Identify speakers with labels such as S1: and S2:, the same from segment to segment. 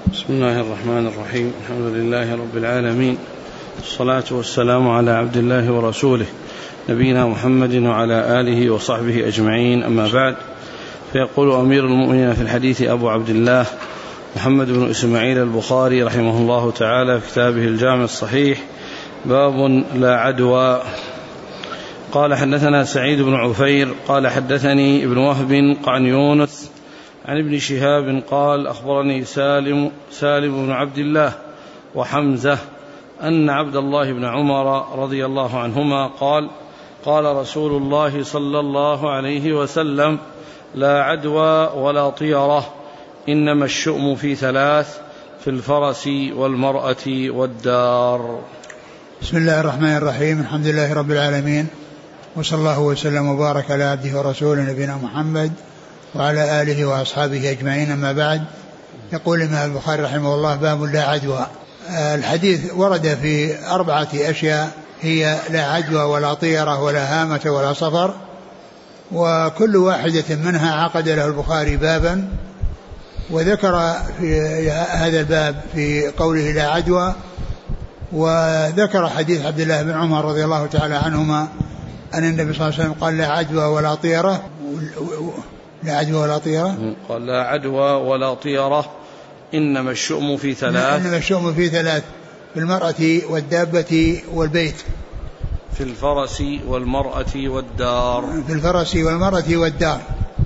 S1: بسم الله الرحمن الرحيم. الحمد لله رب العالمين، الصلاة والسلام على عبد الله ورسوله نبينا محمد وعلى آله وصحبه أجمعين، أما بعد. فيقول أمير المؤمنين في الحديث أبو عبد الله محمد بن إسماعيل البخاري رحمه الله تعالى في كتابه الجامع الصحيح: باب لا عدوى. قال حدثنا سعيد بن عفير قال حدثني ابن وهب عن يونس عن ابن شهاب قال أخبرني سالم بن عبد الله وحمزة أن عبد الله بن عمر رضي الله عنهما قال رسول الله صلى الله عليه وسلم: لا عدوى ولا طيرة، إنما الشؤم في ثلاث: في الفرس والمرأة والدار.
S2: بسم الله الرحمن الرحيم. الحمد لله رب العالمين، وصلى الله وسلم وبارك على عبده ورسوله نبينا محمد وعلى آله وأصحابه أجمعين، أما بعد. يقول الإمام البخاري رحمه الله: باب لا عدوى. الحديث ورد في 4 أشياء، هي لا عدوى ولا طيرة ولا هامة ولا صفر، وكل واحدة منها عقد له البخاري بابا، وذكر في هذا الباب في قوله لا عدوى، وذكر حديث عبد الله بن عمر رضي الله تعالى عنهما أن النبي صلى الله عليه وسلم قال: لا عدوى ولا طيرة. لا عدوى ولا طيرة،
S1: قال: لا عدوى ولا طيرة، إنما الشؤم في ثلاث.
S2: إنما الشؤم في ثلاث: في المرأة والدابة والبيت.
S1: في الفرس والمرأة والدار.
S2: في الفرس والمرأة والدار.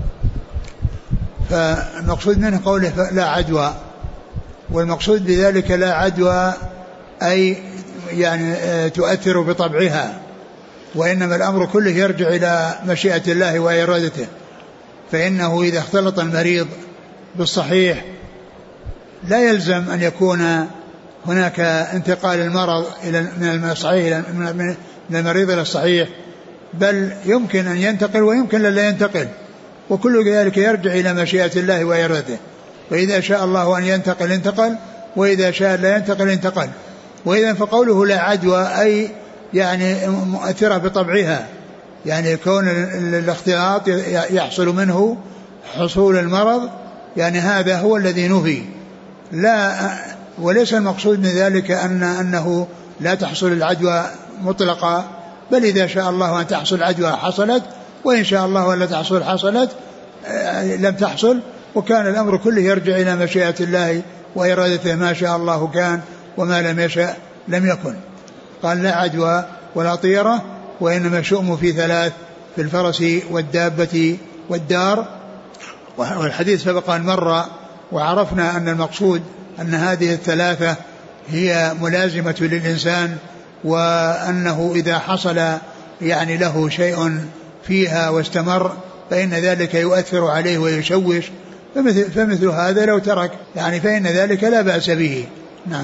S2: فالمقصود منه قوله لا عدوى، والمقصود بذلك لا عدوى أي يعني تؤثر بطبعها، وإنما الأمر كله يرجع إلى مشيئة الله وإرادته. فإنه إذا اختلط المريض بالصحيح لا يلزم أن يكون هناك انتقال المرض من الصحيح من المريض إلى الصحيح، بل يمكن أن ينتقل ويمكن لا ينتقل، وكل ذلك يرجع إلى مشيئة الله وإرادته. وإذا شاء الله أن ينتقل انتقل، وإذا شاء لا ينتقل انتقل. وإذا فقوله لا عدوى أي يعني مؤثرة بطبعها، يعني كون الاختلاط يحصل منه حصول المرض، يعني هذا هو الذي نهي. لا، وليس المقصود من ذلك أنه لا تحصل العدوى مطلقا، بل إذا شاء الله أن تحصل العدوى حصلت، وإن شاء الله أن لا تحصل حصلت لم تحصل، وكان الأمر كله يرجع إلى مشيئة الله وإرادته، ما شاء الله كان وما لم يشاء لم يكن. قال: لا عدوى ولا طيرة، وإنما الشؤم في ثلاث: في الفرس والدابة والدار. والحديث سبق أن مر، وعرفنا أن المقصود أن هذه الثلاثة هي ملازمة للإنسان، وأنه إذا حصل يعني له شيء فيها واستمر فإن ذلك يؤثر عليه ويشوش، فمثل هذا لو ترك يعني فإن ذلك لا بأس به. نعم.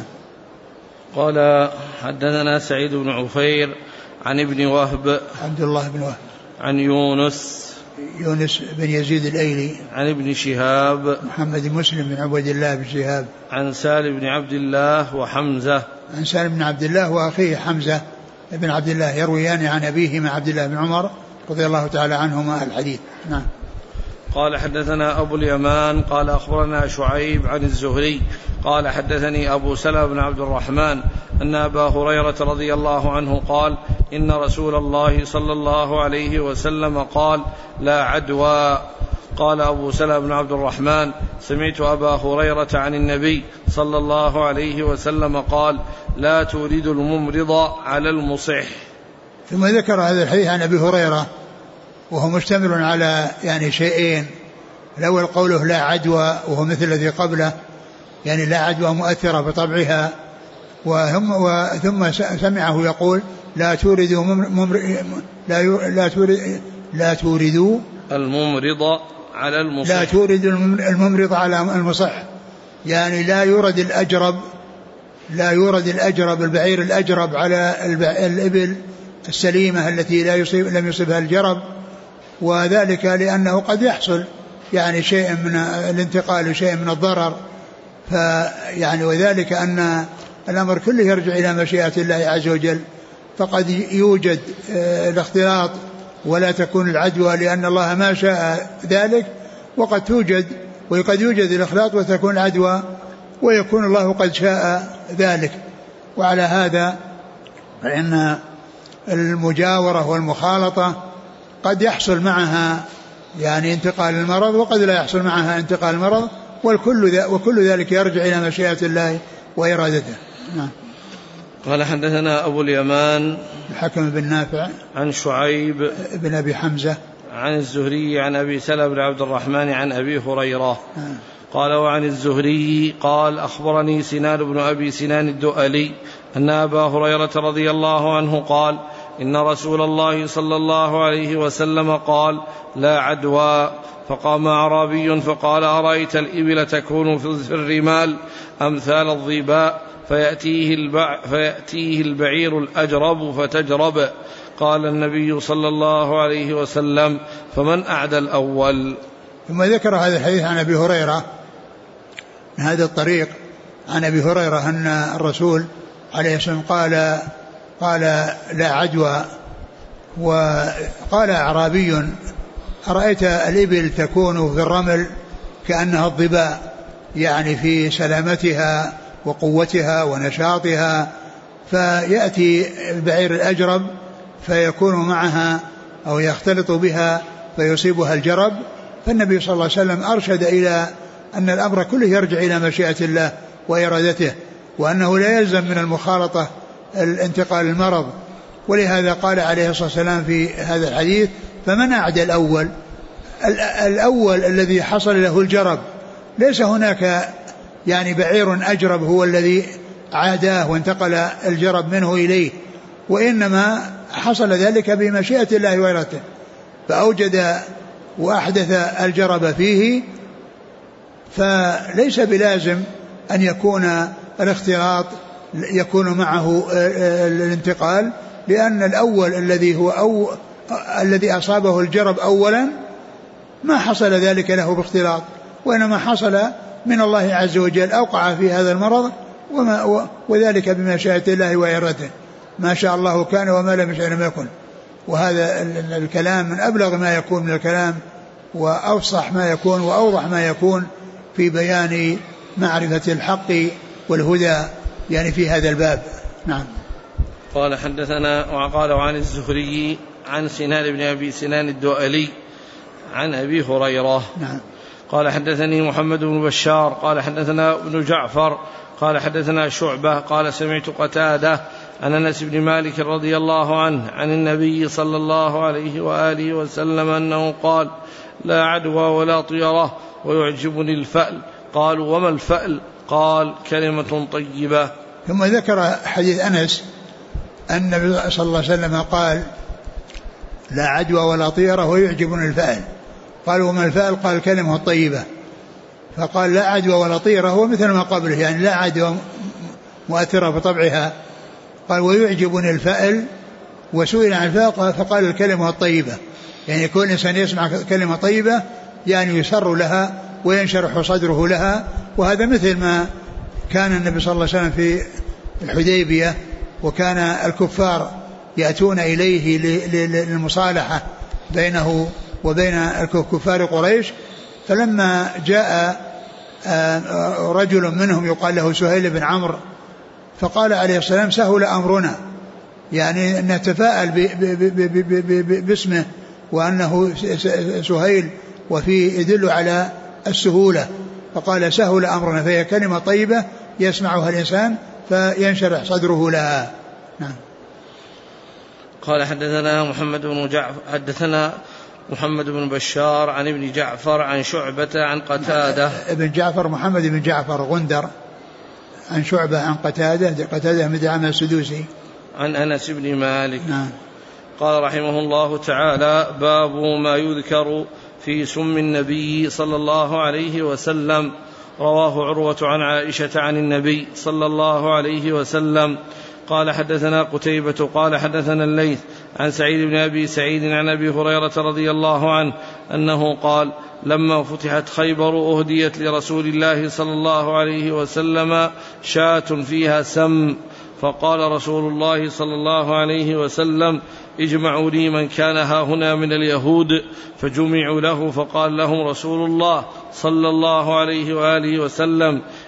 S1: قال: حدثنا سعيد بن عفير عن ابن وهب
S2: عبد الله بن وهب عن
S1: يونس
S2: بن يزيد الأيلي
S1: عن ابن شهاب
S2: محمد مسلم بن عبد الله بن شهاب
S1: عن سالم بن عبد الله وحمزة
S2: عن سالم بن عبد الله وأخيه حمزة بن عبد الله، يرويان عن أبيهما عبد الله بن عمر رضي الله تعالى عنهما الحديث. نعم.
S1: قال: حدثنا أبو اليمان قال أخبرنا شعيب عن الزهري قال حدثني أبو سلمة بن عبد الرحمن أن أبا هريرة رضي الله عنه قال: إن رسول الله صلى الله عليه وسلم قال: لا عدوى. قال أبو سلمة بن عبد الرحمن: سمعت أبا هريرة عن النبي صلى الله عليه وسلم قال: لا تورد الممرض على المصح.
S2: ثم ذكر هذا الحديث عن أبي هريرة، وهو مشتمل على يعني شيئين: الأول قوله لا عدوى، وهو مثل الذي قبله، يعني لا عدوى مؤثرة بطبعها، ثم سمعه يقول: لا توردوا
S1: الممرض على المصح.
S2: لا تورد الممرض على المصح، يعني لا يورد الأجرب البعير الأجرب على الإبل السليمة التي لم يصبها الجرب، وذلك لأنه قد يحصل يعني شيء من الانتقال وشيء من الضرر، فيعني وذلك أن الأمر كله يرجع إلى مشيئة الله عز وجل. فقد يوجد الاختلاط ولا تكون العدوى لأن الله ما شاء ذلك، وقد يوجد الإخلاط وتكون العدوى ويكون الله قد شاء ذلك. وعلى هذا فإن المجاورة والمخالطة قد يحصل معها يعني انتقال المرض، وقد لا يحصل معها انتقال المرض، وكل ذلك يرجع إلى مشيئة الله وإرادته. نعم.
S1: قال حدثنا أبو اليمان
S2: الحكم بن نافع
S1: عن شعيب
S2: بن أبي حمزة
S1: عن الزهري عن أبي سلمة بن عبد الرحمن عن أبي هريرة قال وعن الزهري قال أخبرني سنان بن أبي سنان الدؤلي أن أبا هريرة رضي الله عنه قال إن رسول الله صلى الله عليه وسلم قال لا عدوى. فقام أعرابي فقال أرأيت الإبل تكون في الرمال أمثال الظباء فيأتيه البعير الأجرب فتجرب. قال النبي صلى الله عليه وسلم فمن أعدى الأول.
S2: ثم ذكر هذا الحديث عن أبي هريرة من هذا الطريق عن أبي هريرة أن الرسول عليه السلام قال لا عدوى. وقال أعرابي أرأيت الإبل تكون في الرمل كأنها الظباء، يعني في سلامتها وقوتها ونشاطها، فيأتي البعير الأجرب فيكون معها أو يختلط بها فيصيبها الجرب. فالنبي صلى الله عليه وسلم أرشد إلى أن الأمر كله يرجع إلى مشيئة الله وإرادته، وأنه لا يلزم من المخالطة الانتقال المرض. ولهذا قال عليه الصلاة والسلام في هذا الحديث فمن أعدى الأول. الأول الذي حصل له الجرب، ليس هناك يعني بعير أجرب هو الذي عاداه وانتقل الجرب منه إليه، وإنما حصل ذلك بمشيئة الله وإرادته، فأوجد وأحدث الجرب فيه. فليس بلازم أن يكون الاختلاط يكون معه الانتقال، لأن الأول الذي أصابه الجرب أولا ما حصل ذلك له باختلاط، وإنما حصل من الله عز وجل، أوقع في هذا المرض وذلك بمشيئة الله وإرادته. ما شاء الله كان وما لم يشاء لم يكن. وهذا الكلام من أبلغ ما يكون من الكلام، وأفصح ما يكون وأوضح ما يكون في بيان معرفة الحق والهدى يعني في هذا الباب. نعم.
S1: قال حدثنا وقال عن الزهري عن سنان بن أبي سنان الدؤلي عن أبي هريرة.
S2: نعم.
S1: قال حدثني محمد بن بشار قال حدثنا ابن جعفر قال حدثنا شعبة قال سمعت قتادة عن أنس بن مالك رضي الله عنه عن النبي صلى الله عليه وآله وسلم أنه قال لا عدوى ولا طيرة ويعجبني الفأل. قالوا وما الفأل؟ قال كلمة طيبة.
S2: ثم ذكر حديث أنس أن النبي صلى الله عليه وسلم قال لا عدوى ولا طيرة ويعجبني الفأل. قالوا وما الفأل؟ قال كلمة طيبة. فقال لا عدوى ولا طيرة هو مثل ما قبله، يعني لا عدوى مؤثرة بطبعها. قال ويعجبني الفأل، وسئل عن الفأل فقال الكلمة الطيبة، يعني كل إنسان يسمع كلمة طيبة يعني يسر لها وينشرح صدره لها. وهذا مثل ما كان النبي صلى الله عليه وسلم في الحديبية، وكان الكفار يأتون إليه للمصالحة بينه وبين الكفار قريش. فلما جاء رجل منهم يقال له سهيل بن عمرو فقال عليه السلام سهل أمرنا، يعني نتفاءل باسمه وأنه سهيل وفي يدل على السهولة، فقال سهل أمرنا، فهي كلمة طيبة يسمعها الإنسان فينشرح صدره لها. نعم.
S1: قال حدثنا محمد بن بشار عن ابن جعفر عن شعبة عن قتادة.
S2: ابن جعفر محمد بن جعفر غندر عن شعبة عن قتادة من دعامة السدوسي
S1: عن أنس بن مالك.
S2: نعم.
S1: قال رحمه الله تعالى باب ما يذكر في سم النبي صلى الله عليه وسلم. رواه عروة عن عائشة عن النبي صلى الله عليه وسلم قال حدثنا قتيبة قال حدثنا الليث عن سعيد بن أبي سعيد عن أبي هريرة رضي الله عنه أنه قال لما فتحت خيبر أهديت لرسول الله صلى الله عليه وسلم شاة فيها سم، فقال رسول الله صلى الله عليه وسلم اجمعوا لي من كان هاهنا من اليهود، فجمعوا له، فقال لهم رسول الله صلى الله عليه وآله وسلم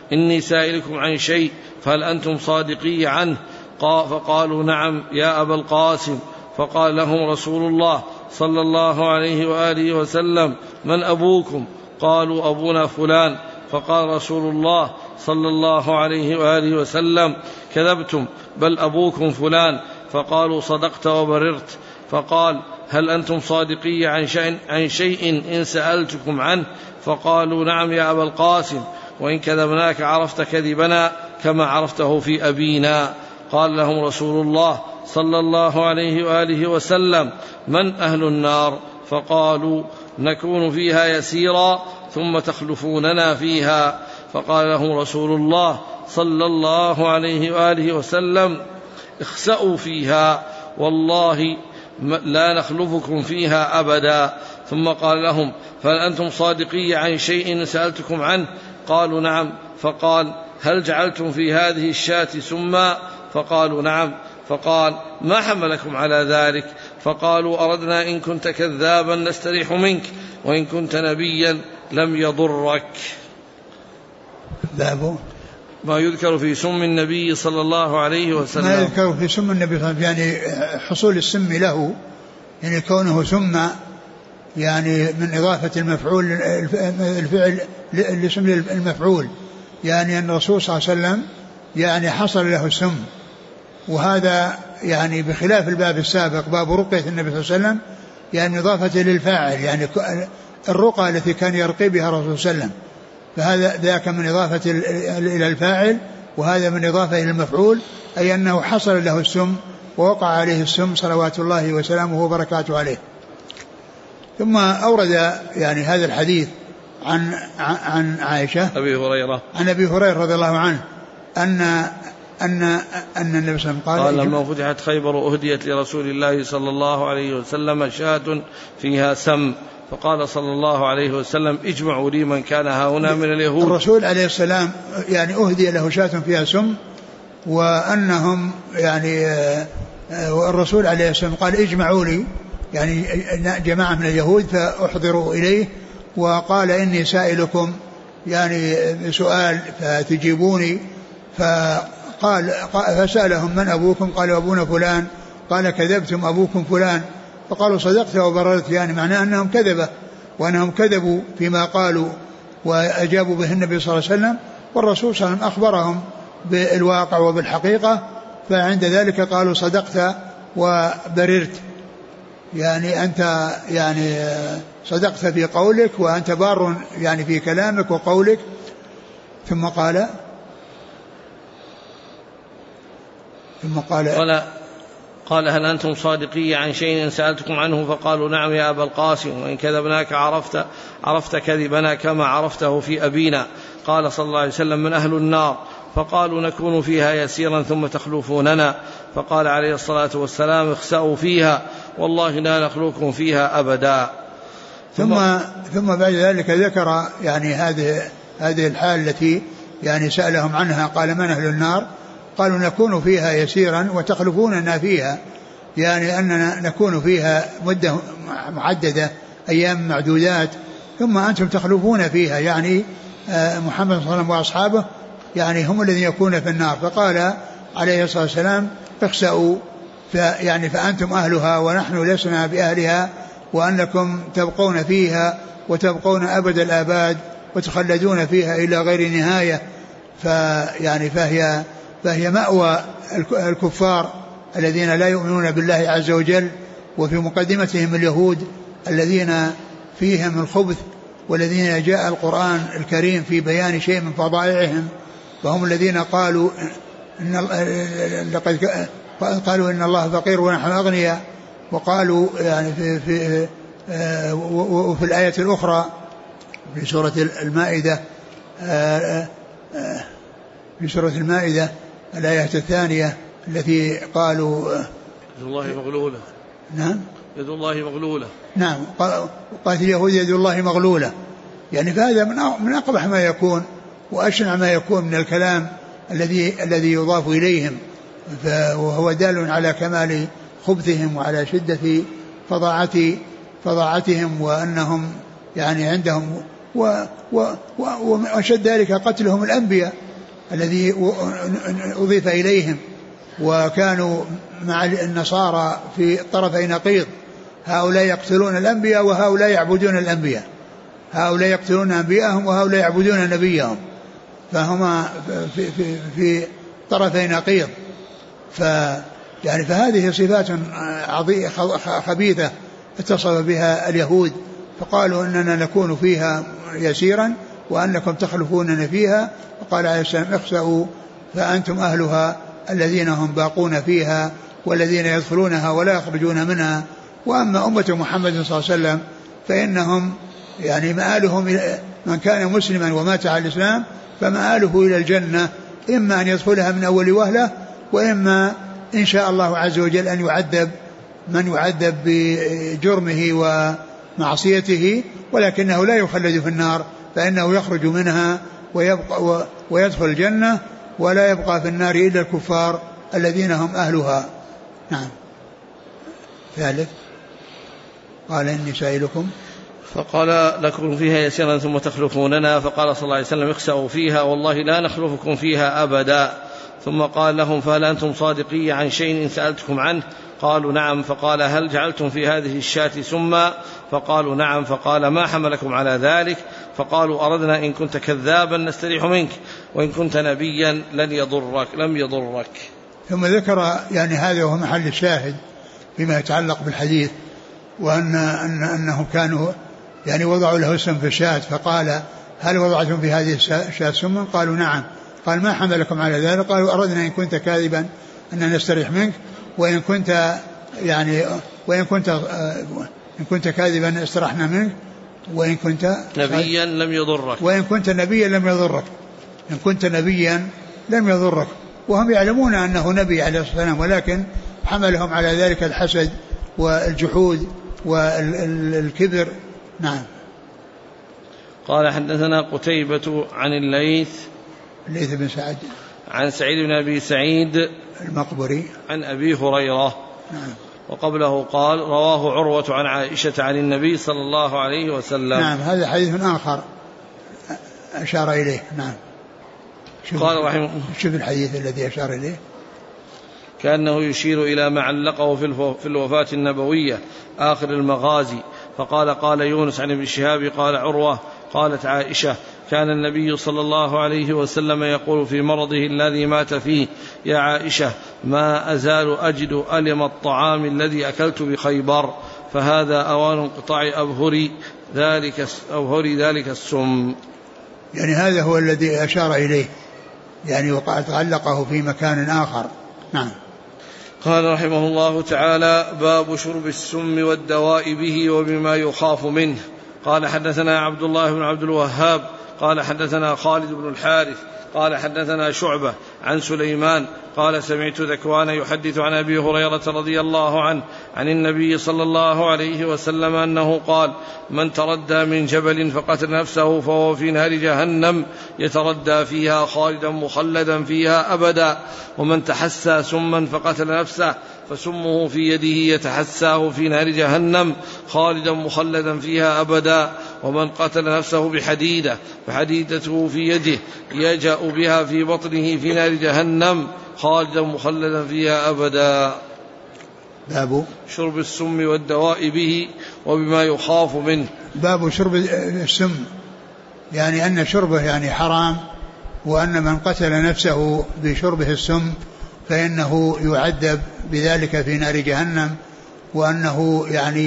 S1: إني سائلكم عن شيء فهل أنتم صادقي عنه؟ فقالوا نعم يا أبا القاسم. فقال لهم رسول الله صلى الله عليه وآله وسلم من أبوكم؟ قالوا أبونا فلان. فقال رسول الله صلى الله عليه وآله وسلم كذبتم بل أبوكم فلان. فقالوا صدقت وبررت. فقال هل أنتم صادقي عن شيء إن سألتكم عنه؟ فقالوا نعم يا أبا القاسم وإن كذبناك عرفت كذبنا كما عرفته في أبينا. قال لهم رسول الله صلى الله عليه وآله وسلم من أهل النار؟ فقالوا نكون فيها يسيرا ثم تخلفوننا فيها. فقال لهم رسول الله صلى الله عليه وآله وسلم اخسأوا فيها والله لا نخلفكم فيها أبدا. ثم قال لهم فهل أنتم صادقي عن شيء سألتكم عنه؟ قالوا نعم. فقال هل جعلتم في هذه الشاة سما؟ فقالوا نعم. فقال ما حملكم على ذلك؟ فقالوا أردنا إن كنت كذابا نستريح منك وإن كنت نبيا لم يضرك.
S2: باب
S1: ما يذكر في سم النبي صلى الله عليه وسلم.
S2: ما يذكر في سم النبي صلى الله عليه وسلم يعني حصول السم له، يعني كونه سم يعني من إضافة المفعول الفعل لسم المفعول، يعني أن الرسول صلى الله عليه وسلم يعني حصل له السم. وهذا يعني بخلاف الباب السابق باب رقية النبي صلى الله عليه وسلم يعني إضافة للفاعل، يعني الرقى التي كان يرقي بها الرسول صلى الله عليه وسلم، فهذا ذاك من إضافة إلى الفاعل وهذا من إضافة إلى المفعول، أي أنه حصل له السم ووقع عليه السم صلوات الله وسلامه وبركاته عليه. ثم أورد يعني هذا الحديث عن عائشة عن أبي هريرة رضي الله عنه أن النبي صلى الله عليه وسلم
S1: قال لما فتحت خيبر أهديت لرسول الله صلى الله عليه وسلم شاة فيها سم فقال صلى الله عليه وسلم اجمعوا لي من كان هاهنا من اليهود.
S2: الرسول عليه السلام يعني أهدي له شاة فيها سم، وأنهم يعني والرسول عليه السلام قال اجمعوا لي يعني جماعة من اليهود فأحضروا إليه، وقال إني سائلكم يعني سؤال فتجيبوني. فسألهم من أبوكم؟ قالوا أبونا فلان. قال كذبتم أبوكم فلان. فقالوا صدقت وبررت، يعني معناه أنهم كذبة وأنهم كذبوا فيما قالوا وأجابوا به النبي صلى الله عليه وسلم، والرسول صلى الله عليه وسلم أخبرهم بالواقع وبالحقيقة، فعند ذلك قالوا صدقت وبررت، يعني أنت يعني صدقت في قولك وأنت بار يعني في كلامك وقولك. ثم
S1: قال هل أنتم صادقي عن شيء سألتكم عنه؟ فقالوا نعم يا أبا القاسم وإن كذبناك عرفت كذبنا كما عرفته في أبينا. قال صلى الله عليه وسلم من أهل النار؟ فقالوا نكون فيها يسيرا ثم تخلفوننا. فقال عليه الصلاة والسلام اخسأوا فيها والله لا نخلوكم فيها أبدا.
S2: ثم بعد ذلك ذكر يعني هذه الحال التي يعني سألهم عنها. قال من أهل النار؟ قالوا نكون فيها يسيرا وتخلفوننا فيها، يعني أننا نكون فيها مدة معددة أيام معدودات ثم أنتم تخلفون فيها، يعني محمد صلى الله عليه وسلم وأصحابه يعني هم الذين يكونون في النار. فقال عليه الصلاة والسلام اخسأوا يعني فأنتم أهلها ونحن لسنا بأهلها، وأنكم تبقون فيها وتبقون أبد الآباد وتخلدون فيها إلى غير نهاية. فهي مأوى الكفار الذين لا يؤمنون بالله عز وجل، وفي مقدمتهم اليهود الذين فيهم الخبث والذين جاء القرآن الكريم في بيان شيء من فضائعهم، فهم الذين قالوا قالوا إن الله فقير ونحن أغنياء، وقالوا يعني وفي الآية الأخرى في سورة المائدة الآية الثانية التي قالوا
S1: يد الله مغلولة.
S2: نعم
S1: يد الله مغلولة.
S2: نعم قالت اليهود يد الله مغلولة، يعني فهذا من أقبح ما يكون وأشنع ما يكون من الكلام الذي يضاف إليهم، وهو دال على كمال خبثهم وعلى شدة فظاعتهم، وأنهم يعني عندهم وأشد ذلك قتلهم الأنبياء الذي أضيف إليهم، وكانوا مع النصارى في طرفي نقيض، هؤلاء يقتلون الأنبياء وهؤلاء يعبدون الأنبياء، هؤلاء يقتلون أنبياءهم وهؤلاء يعبدون نبيهم، فهما في طرفي نقيض. فهذه صفات خبيثة اتصف بها اليهود، فقالوا إننا نكون فيها يسيرا وأنكم تخلفوننا فيها، وقال عليه السلام اخسأوا فأنتم أهلها الذين هم باقون فيها والذين يدخلونها ولا يخرجون منها. وأما أمة محمد صلى الله عليه وسلم فإنهم مآلهم من كان مسلما ومات على الإسلام فمآله إلى الجنة، إما أن يدخلها من أول وهلة، وإما إن شاء الله عز وجل أن يعذب من يعذب بجرمه ومعصيته، ولكنه لا يخلد في النار، فإنه يخرج منها ويدخل الجنة، ولا يبقى في النار إلا الكفار الذين هم أهلها. نعم. ثالث قال إني سائلكم،
S1: فقال لكم فيها يسيرا ثم تخلفوننا، فقال صلى الله عليه وسلم اخسأوا فيها والله لا نخلفكم فيها أبدا. ثم قال لهم فهل أنتم صادقي عن شيء إن سألتكم عنه؟ قالوا نعم. فقال هل جعلتم في هذه الشاة سما؟ فقالوا نعم. فقال ما حملكم على ذلك؟ فقالوا أردنا إن كنت كذابا نستريح منك، وإن كنت نبيا لم يضرك.
S2: ثم ذكر هذا هو محل الشاهد بما يتعلق بالحديث، وأنهم كانوا وضعوا له سم في الشاة، فقال هل وضعتم في هذه الشاة سما؟ قالوا نعم. قال ما حملكم على ذلك؟ قالوا أردنا إن كنت كاذبا أن نستريح منك، وإن كنت كاذبا استرحنا منك، وإن كنت
S1: نبيا لم يضرك،
S2: وإن كنت نبيا لم يضرك، إن كنت نبيا لم يضرك. وهم يعلمون أنه نبي عليه الصلاة والسلام، ولكن حملهم على ذلك الحسد والجحود والكبر. نعم.
S1: قال حدثنا قتيبة عن الليث
S2: بن سعد
S1: عن سعيد بن أبي سعيد
S2: المقبري عن
S1: أبي هريرة.
S2: نعم.
S1: وقبله قال رواه عروة عن عائشة عن النبي صلى الله عليه وسلم.
S2: نعم. هذا حديث آخر أشار إليه. نعم.
S1: قال رحمه
S2: شوف الحديث الذي أشار إليه،
S1: كأنه يشير إلى ما علقه في الوفاة النبوية آخر المغازي. فقال قال يونس عن ابن شهاب قال عروة قالت عائشة كان النبي صلى الله عليه وسلم يقول في مرضه الذي مات فيه يا عائشة ما أزال أجد ألم الطعام الذي أكلت بخيبر، فهذا أوان انقطاع أبهري ذلك السم.
S2: هذا هو الذي أشار إليه، وقد علقه في مكان آخر. نعم.
S1: قال رحمه الله تعالى باب شرب السم والدواء به وبما يخاف منه. قال حدثنا عبد الله بن عبد الوهاب قال حدثنا خالد بن الحارث قال حدثنا شعبة عن سليمان قال سمعت ذكوان يحدث عن أبي هريرة رضي الله عنه عن النبي صلى الله عليه وسلم أنه قال من تردى من جبل فقتل نفسه فهو في نار جهنم يتردى فيها خالدا مخلدا فيها أبدا، ومن تحسى سما فقتل نفسه فسمه في يده يتحساه في نار جهنم خالدا مخلدا فيها أبدا، ومن قتل نفسه بحديدة فحديدته في يده يجأ بها في بطنه في نار جهنم خالدا مخلدا فيها أبدا.
S2: باب
S1: شرب السم والدواء به وبما يخاف منه.
S2: باب شرب السم، أن شربه حرام، وأن من قتل نفسه بشربه السم فإنه يعذب بذلك في نار جهنم، وأنه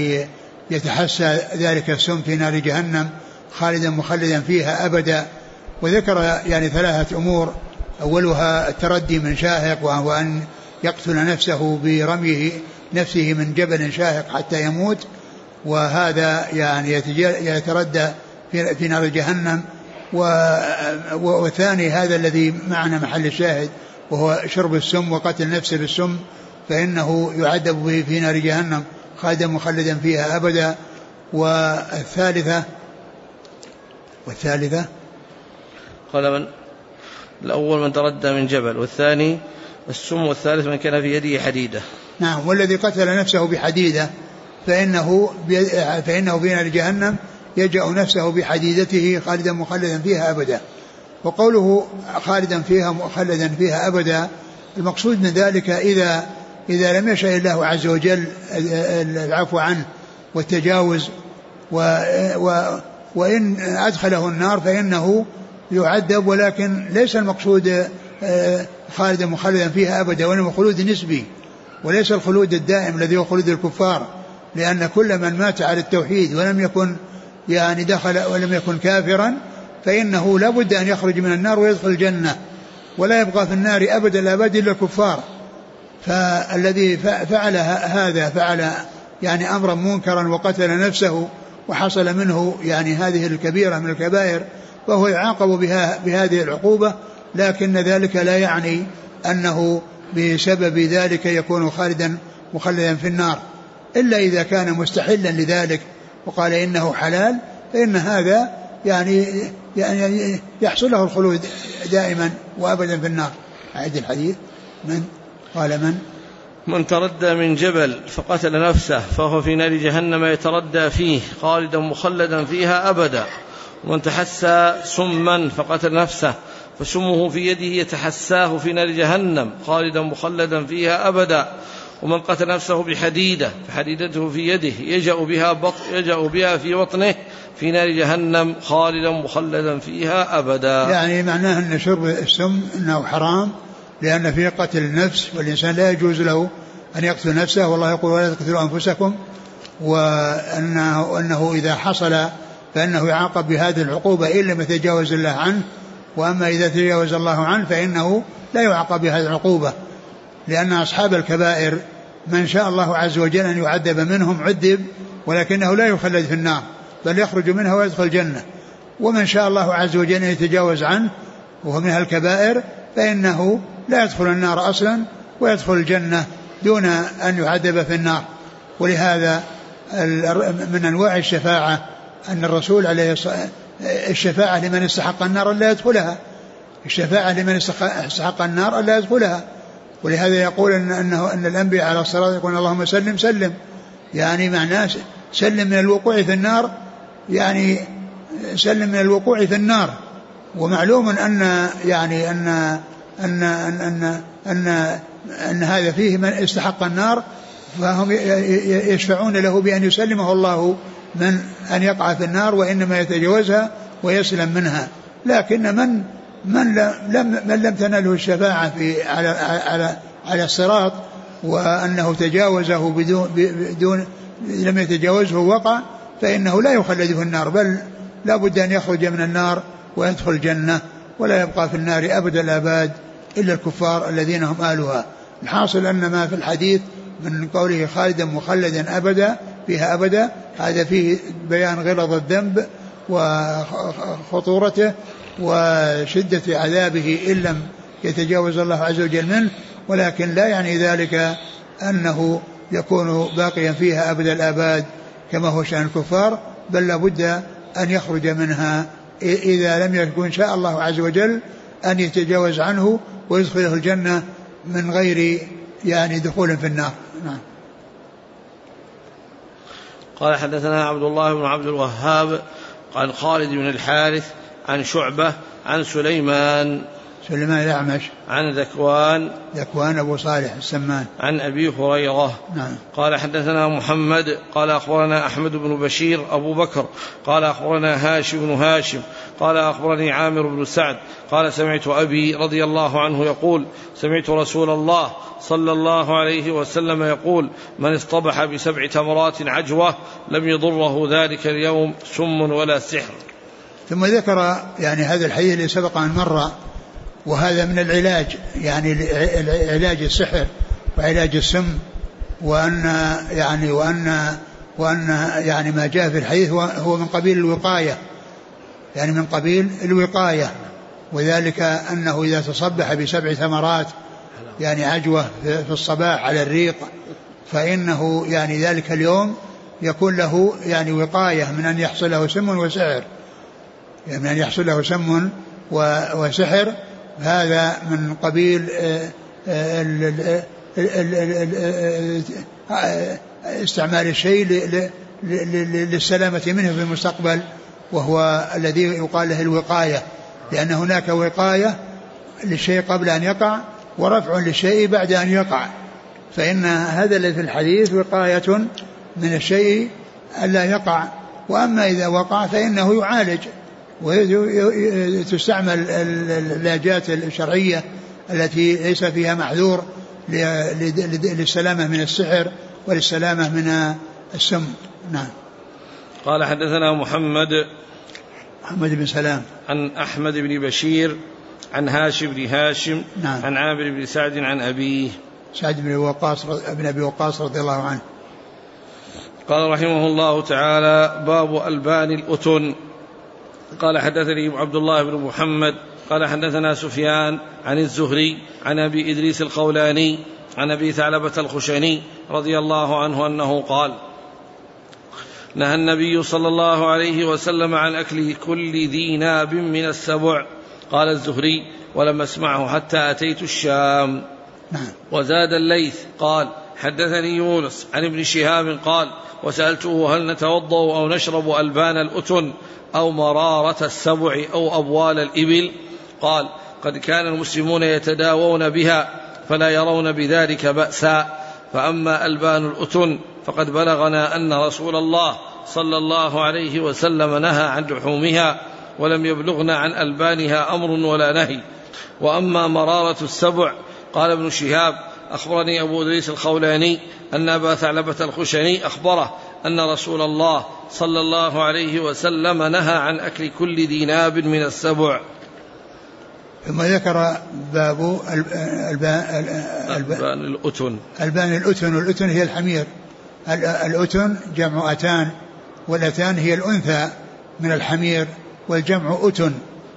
S2: يتحسى ذلك السم في نار جهنم خالدا مخلدا فيها أبدا. وذكر 3 أمور، أولها التردي من شاهق، وهو أن يقتل نفسه برميه نفسه من جبل شاهق حتى يموت، وهذا يتردى في نار جهنم. والثاني هذا الذي معنا محل الشاهد، وهو شرب السم وقتل نفسه بالسم، فإنه يعذب به في نار جهنم خالدا مخلدا فيها أبدا. والثالثة
S1: قال الأول من تردى من جبل، والثاني السم، والثالث من كان في يده حديدة.
S2: نعم. والذي قتل نفسه بحديدة فإنه في نار جهنم يجأ نفسه بحديدته خالدا مخلدا فيها أبدا. وقوله خالدا فيها مخلدا فيها أبدا المقصود من ذلك إذا لم يشاء الله عز وجل العفو عنه والتجاوز وإن أدخله النار فإنه يعذب، ولكن ليس المقصود خالدا مخلدا فيها أبدا، وإنما خلود نسبي وليس الخلود الدائم الذي هو خلود الكفار، لأن كل من مات على التوحيد ولم يكن يعني دخل ولم يكن كافرا فإنه لا بد أن يخرج من النار ويدخل الجنة، ولا يبقى في النار أبدا الآباد إلا الكفار. فالذي فعل هذا فعل يعني أمرا منكرا وقتل نفسه وحصل منه يعني هذه الكبيرة من الكبائر، فهو يعاقب بهذه العقوبة، لكن ذلك لا يعني أنه بسبب ذلك يكون خالدا مخلدا في النار، إلا إذا كان مستحلا لذلك وقال إنه حلال، فإن هذا يعني يحصل له الخلود دائما وأبدا في النار. أعد الحديث. من قال
S1: من تردى من جبل فقتل نفسه فهو في نار جهنم يتردى فيه خالدا مخلدا فيها أبدا. ومن تحسى سما فقتل نفسه فسمه في يده يتحساه في نار جهنم خالدا مخلدا فيها أبدا. ومن قتل نفسه بحديدة فحديدته في يده يجأ بها في بطنه في نار جهنم خالدا مخلدا فيها أبدا.
S2: يعني معناه أن شرب السم أنه حرام، لأن فيه قتل النفس، والإنسان لا يجوز له أن يقتل نفسه، والله يقول ولا تقتلوا أنفسكم، وأنه إذا حصل فإنه يعاقب بهذه العقوبة إن لم يتجاوز الله عنه، وأما إذا تجاوز الله عنه فإنه لا يعاقب بهذه العقوبة، لأن أصحاب الكبائر من شاء الله عز وجل أن يعذب منهم عذب، ولكنه لا يخلد في النار بل يخرج منها ويدخل الجنة. ومن شاء الله عز وجل أن يتجاوز عنه وهو من الكبائر فإنه لا يدخل النار أصلا ويدخل الجنة دون أن يعذب في النار. ولهذا من أنواع الشفاعة أن الرسول عليه الشفاعة لمن استحق النار لا يدخلها، الشفاعة لمن استحق النار لا يدخلها. ولهذا يقول أن الأنبياء على الصراط يقول اللهم سلم سلم، يعني معناه سلم من الوقوع في النار، يعني سلم من الوقوع في النار. ومعلوم أن يعني أن هذا فيه من استحق النار، فهم يشفعون له بأن يسلمه الله من أن يقع في النار، وإنما يتجاوزها ويسلم منها. لكن من لم تنله الشفاعة على الصراط وأنه تجاوزه بدون لم يتجاوزه وقع، فإنه لا يخلد في النار، بل لا بد أن يخرج من النار ويدخل الجنة، ولا يبقى في النار أبدا الآباد إلا الكفار الذين هم أهلها. الحاصل أن ما في الحديث من قوله خالدا مخلدا أبدا فيها أبدا، هذا فيه بيان غلظ الذنب وخطورته وشدة عذابه إن لم يتجاوز الله عز وجل منه، ولكن لا يعني ذلك أنه يكون باقيا فيها أبدا الآباد كما هو شأن الكفار، بل لابد أن يخرج منها إذا لم يكن شاء الله عز وجل أن يتجاوز عنه ويدخله الجنة من غير يعني دخول في النار. نعم.
S1: قال حدثنا عبد الله بن عبد الوهاب عن خالد بن الحارث عن شعبة عن سليمان
S2: الأعمش
S1: عن ذكوان
S2: أبو صالح السمان
S1: عن أبي هريرة.
S2: نعم.
S1: قال حدثنا محمد قال أخبرنا أحمد بن بشير أبو بكر قال أخبرنا هاشم بن هاشم قال أخبرني عامر بن سعد قال سمعت أبي رضي الله عنه يقول سمعت رسول الله صلى الله عليه وسلم يقول من اصطبح ب7 تمرات عجوة لم يضره ذلك اليوم سم ولا سحر.
S2: ثم ذكر يعني هذا الحديث اللي سبق أن مر، وهذا من العلاج، يعني علاج السحر وعلاج السم، وأن يعني ما جاء في الحديث هو من قبيل الوقاية، يعني من قبيل الوقاية، وذلك أنه إذا تصبح ب7 ثمرات يعني عجوة في الصباح على الريق فإنه يعني ذلك اليوم يكون له يعني وقاية من أن يحصل له سم وسحر، يعني من أن يحصل له سم وسحر. هذا من قبيل استعمال الشيء للسلامة منه في المستقبل، وهو الذي يقال له الوقاية، لأن هناك وقاية للشيء قبل أن يقع ورفع للشيء بعد أن يقع، فإن هذا الذي في الحديث وقاية من الشيء ألا يقع، وأما إذا وقع فإنه يعالج وتستعمل العلاجات الشرعية التي ليس فيها محذور للسلامة من السحر وللسلامة من السم. نعم.
S1: قال حدثنا محمد
S2: بن سلام
S1: عن أحمد بن بشير عن هاشم بن هاشم
S2: نعم.
S1: عن عامر بن سعد عن أبيه
S2: سعد بن أبي وقاص رضي الله عنه.
S1: قال رحمه الله تعالى: باب ألبان الأتن. قال حدثني عبد الله بن محمد قال حدثنا سفيان عن الزهري عن أبي إدريس الخولاني عن أبي ثعلبة الخشني رضي الله عنه أنه قال: نهى النبي صلى الله عليه وسلم عن أكل كل ذي ناب من السبع. قال الزهري: ولم أسمعه حتى أتيت الشام. وزاد الليث قال: حدثني يونس عن ابن شهاب قال: وسألته: هل نتوضأ أو نشرب ألبان الأتن أو مرارة السبع أو أبوال الإبل؟ قال: قد كان المسلمون يتداوون بها فلا يرون بذلك بأسا، فأما ألبان الأتن فقد بلغنا أن رسول الله صلى الله عليه وسلم نهى عن لحومها، ولم يبلغنا عن ألبانها أمر ولا نهي. وأما مرارة السبع، قال ابن شهاب: أخبرني أبو إدريس الخولاني أن أبا ثعلبة الخشني أخبره أن رسول الله صلى الله عليه وسلم نهى عن أكل كل ذي ناب من السبع.
S2: ثم ذكر باب
S1: ألبان الأتن.
S2: ألبان الأتن، والأتن هي الحمير. الأتن جمع أتان، والأتان هي الأنثى من الحمير، والجمع أتن.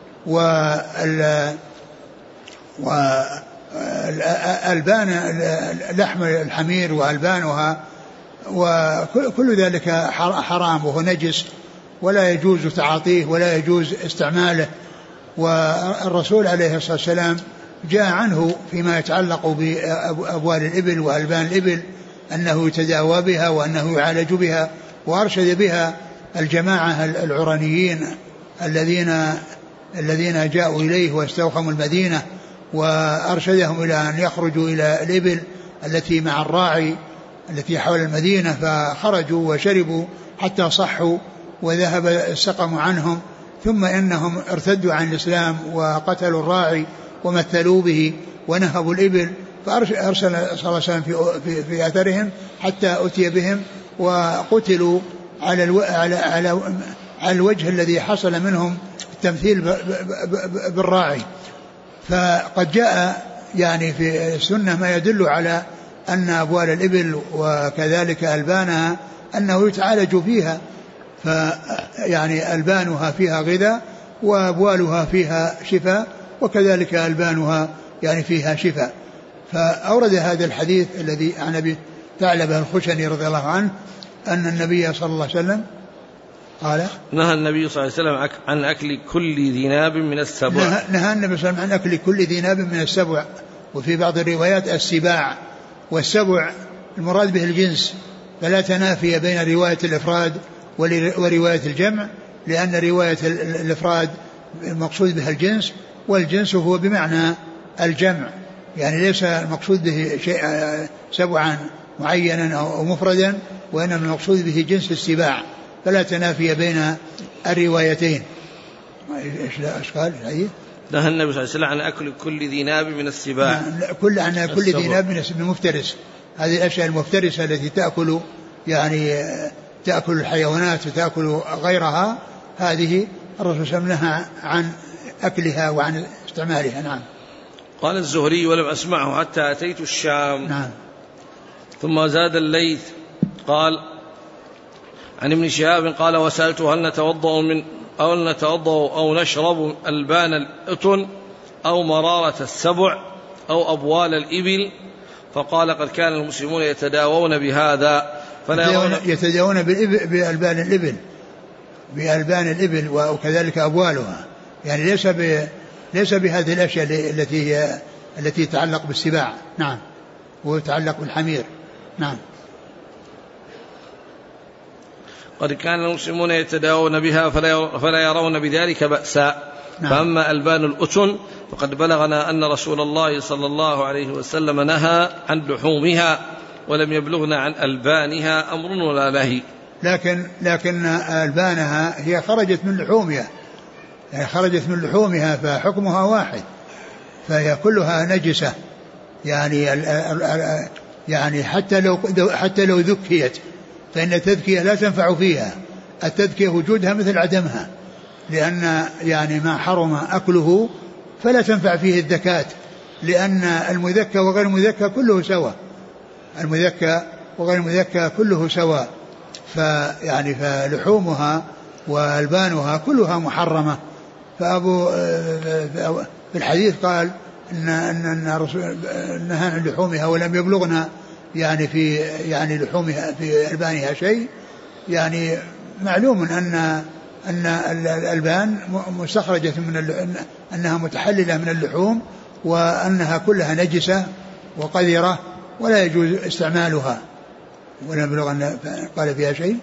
S2: والألبان لحم الحمير وألبانها وكل ذلك حرام وهو نجس ولا يجوز تعاطيه ولا يجوز استعماله. والرسول عليه الصلاة والسلام جاء عنه فيما يتعلق بأبوال الإبل وألبان الإبل أنه يتداوى بها وأنه يعالج بها، وأرشد بها الجماعة العرانيين الذين جاءوا إليه واستوخموا المدينة، وأرشدهم إلى أن يخرجوا إلى الإبل التي مع الراعي التي حول المدينة، فخرجوا وشربوا حتى صحوا وذهب السقم عنهم، ثم إنهم ارتدوا عن الإسلام وقتلوا الراعي ومثلوا به ونهبوا الإبل، فأرسل صلى الله عليه وسلم في أثرهم حتى أتي بهم وقتلوا على الوجه الذي حصل منهم التمثيل بالراعي. فقد جاء يعني في السنة ما يدل على أن أبوال الإبل وكذلك ألبانها أنه يتعالج فيها، فيعني ألبانها فيها غذاء وأبوالها فيها شفاء، وكذلك ألبانها يعني فيها شفاء. فأورد هذا الحديث الذي عن أبي ثعلبة الخشني رضي الله عنه أن النبي صلى الله عليه وسلم قال:
S1: نهى النبي صلى الله عليه وسلم عن أكل كل ذي ناب من السبع.
S2: نهى النبي صلى الله عليه وسلم عن أكل كل ذي ناب من السبع، وفي بعض الروايات السباع، والسبع المراد به الجنس، فلا تنافي بين رواية الإفراد ورواية الجمع، لأن رواية الإفراد المقصود بها الجنس، والجنس هو بمعنى الجمع، يعني ليس المقصود به شيء سبعا معينا أو مفردا، وإنما المقصود به جنس السباع، فلا تنافي بين الروايتين. إيش لا أشكال هي؟
S1: نهى النبي صلى الله عليه وسلم عن أكل كل ذي ناب من السباع.
S2: كل ذي ناب من المفترس، هذه الأشياء المفترسة التي تأكل يعني تأكل الحيوانات وتأكل غيرها، هذه الرسول صلى الله عليه وسلم نهى عن أكلها وعن استعمالها. نعم.
S1: قال الزهري: ولم أسمعه حتى أتيت الشام.
S2: نعم.
S1: ثم زاد الليث قال: عن ابن شهاب قال: وسألته: هل نتوضأ أو نشرب ألبان الأتن أو مرارة السبع أو أبوال الإبل؟ فقال: قد كان المسلمون يتداوون بهذا
S2: يتداوون بألبان الإبل وكذلك أبوالها، يعني ليس بهذه الأشياء التي تتعلق بالسباع. نعم. ويتعلق بالحمير. نعم.
S1: قد كان المسلمون يتداوون بها فلا يرون بذلك بأسا.
S2: نعم.
S1: فأما ألبان الأتن فقد بلغنا أن رسول الله صلى الله عليه وسلم نهى عن لحومها ولم يبلغنا عن ألبانها أمر ولا نهي.
S2: لكن ألبانها هي خرجت من لحومها، يعني خرجت من لحومها فحكمها واحد، فهي كلها نجسة، يعني حتى لو ذكيت فإن التذكية لا تنفع فيها، التذكية وجودها مثل عدمها، لأن يعني ما حرم أكله فلا تنفع فيه الذكاة، لأن المذكى وغير المذكى كله سواء، المذكى وغير المذكى كله سواء، فيعني فلحومها وألبانها كلها محرمة. فأبو في الحديث قال إن الرسول نهى عن لحومها ولم يبلغنا يعني في يعني لحومها في ألبانها شيء، يعني معلوم أن الألبان مستخرجة أنها متحللة من اللحوم، وأنها كلها نجسة وقذرة ولا يجوز استعمالها. ولم يبلغنا قال فيها شيء،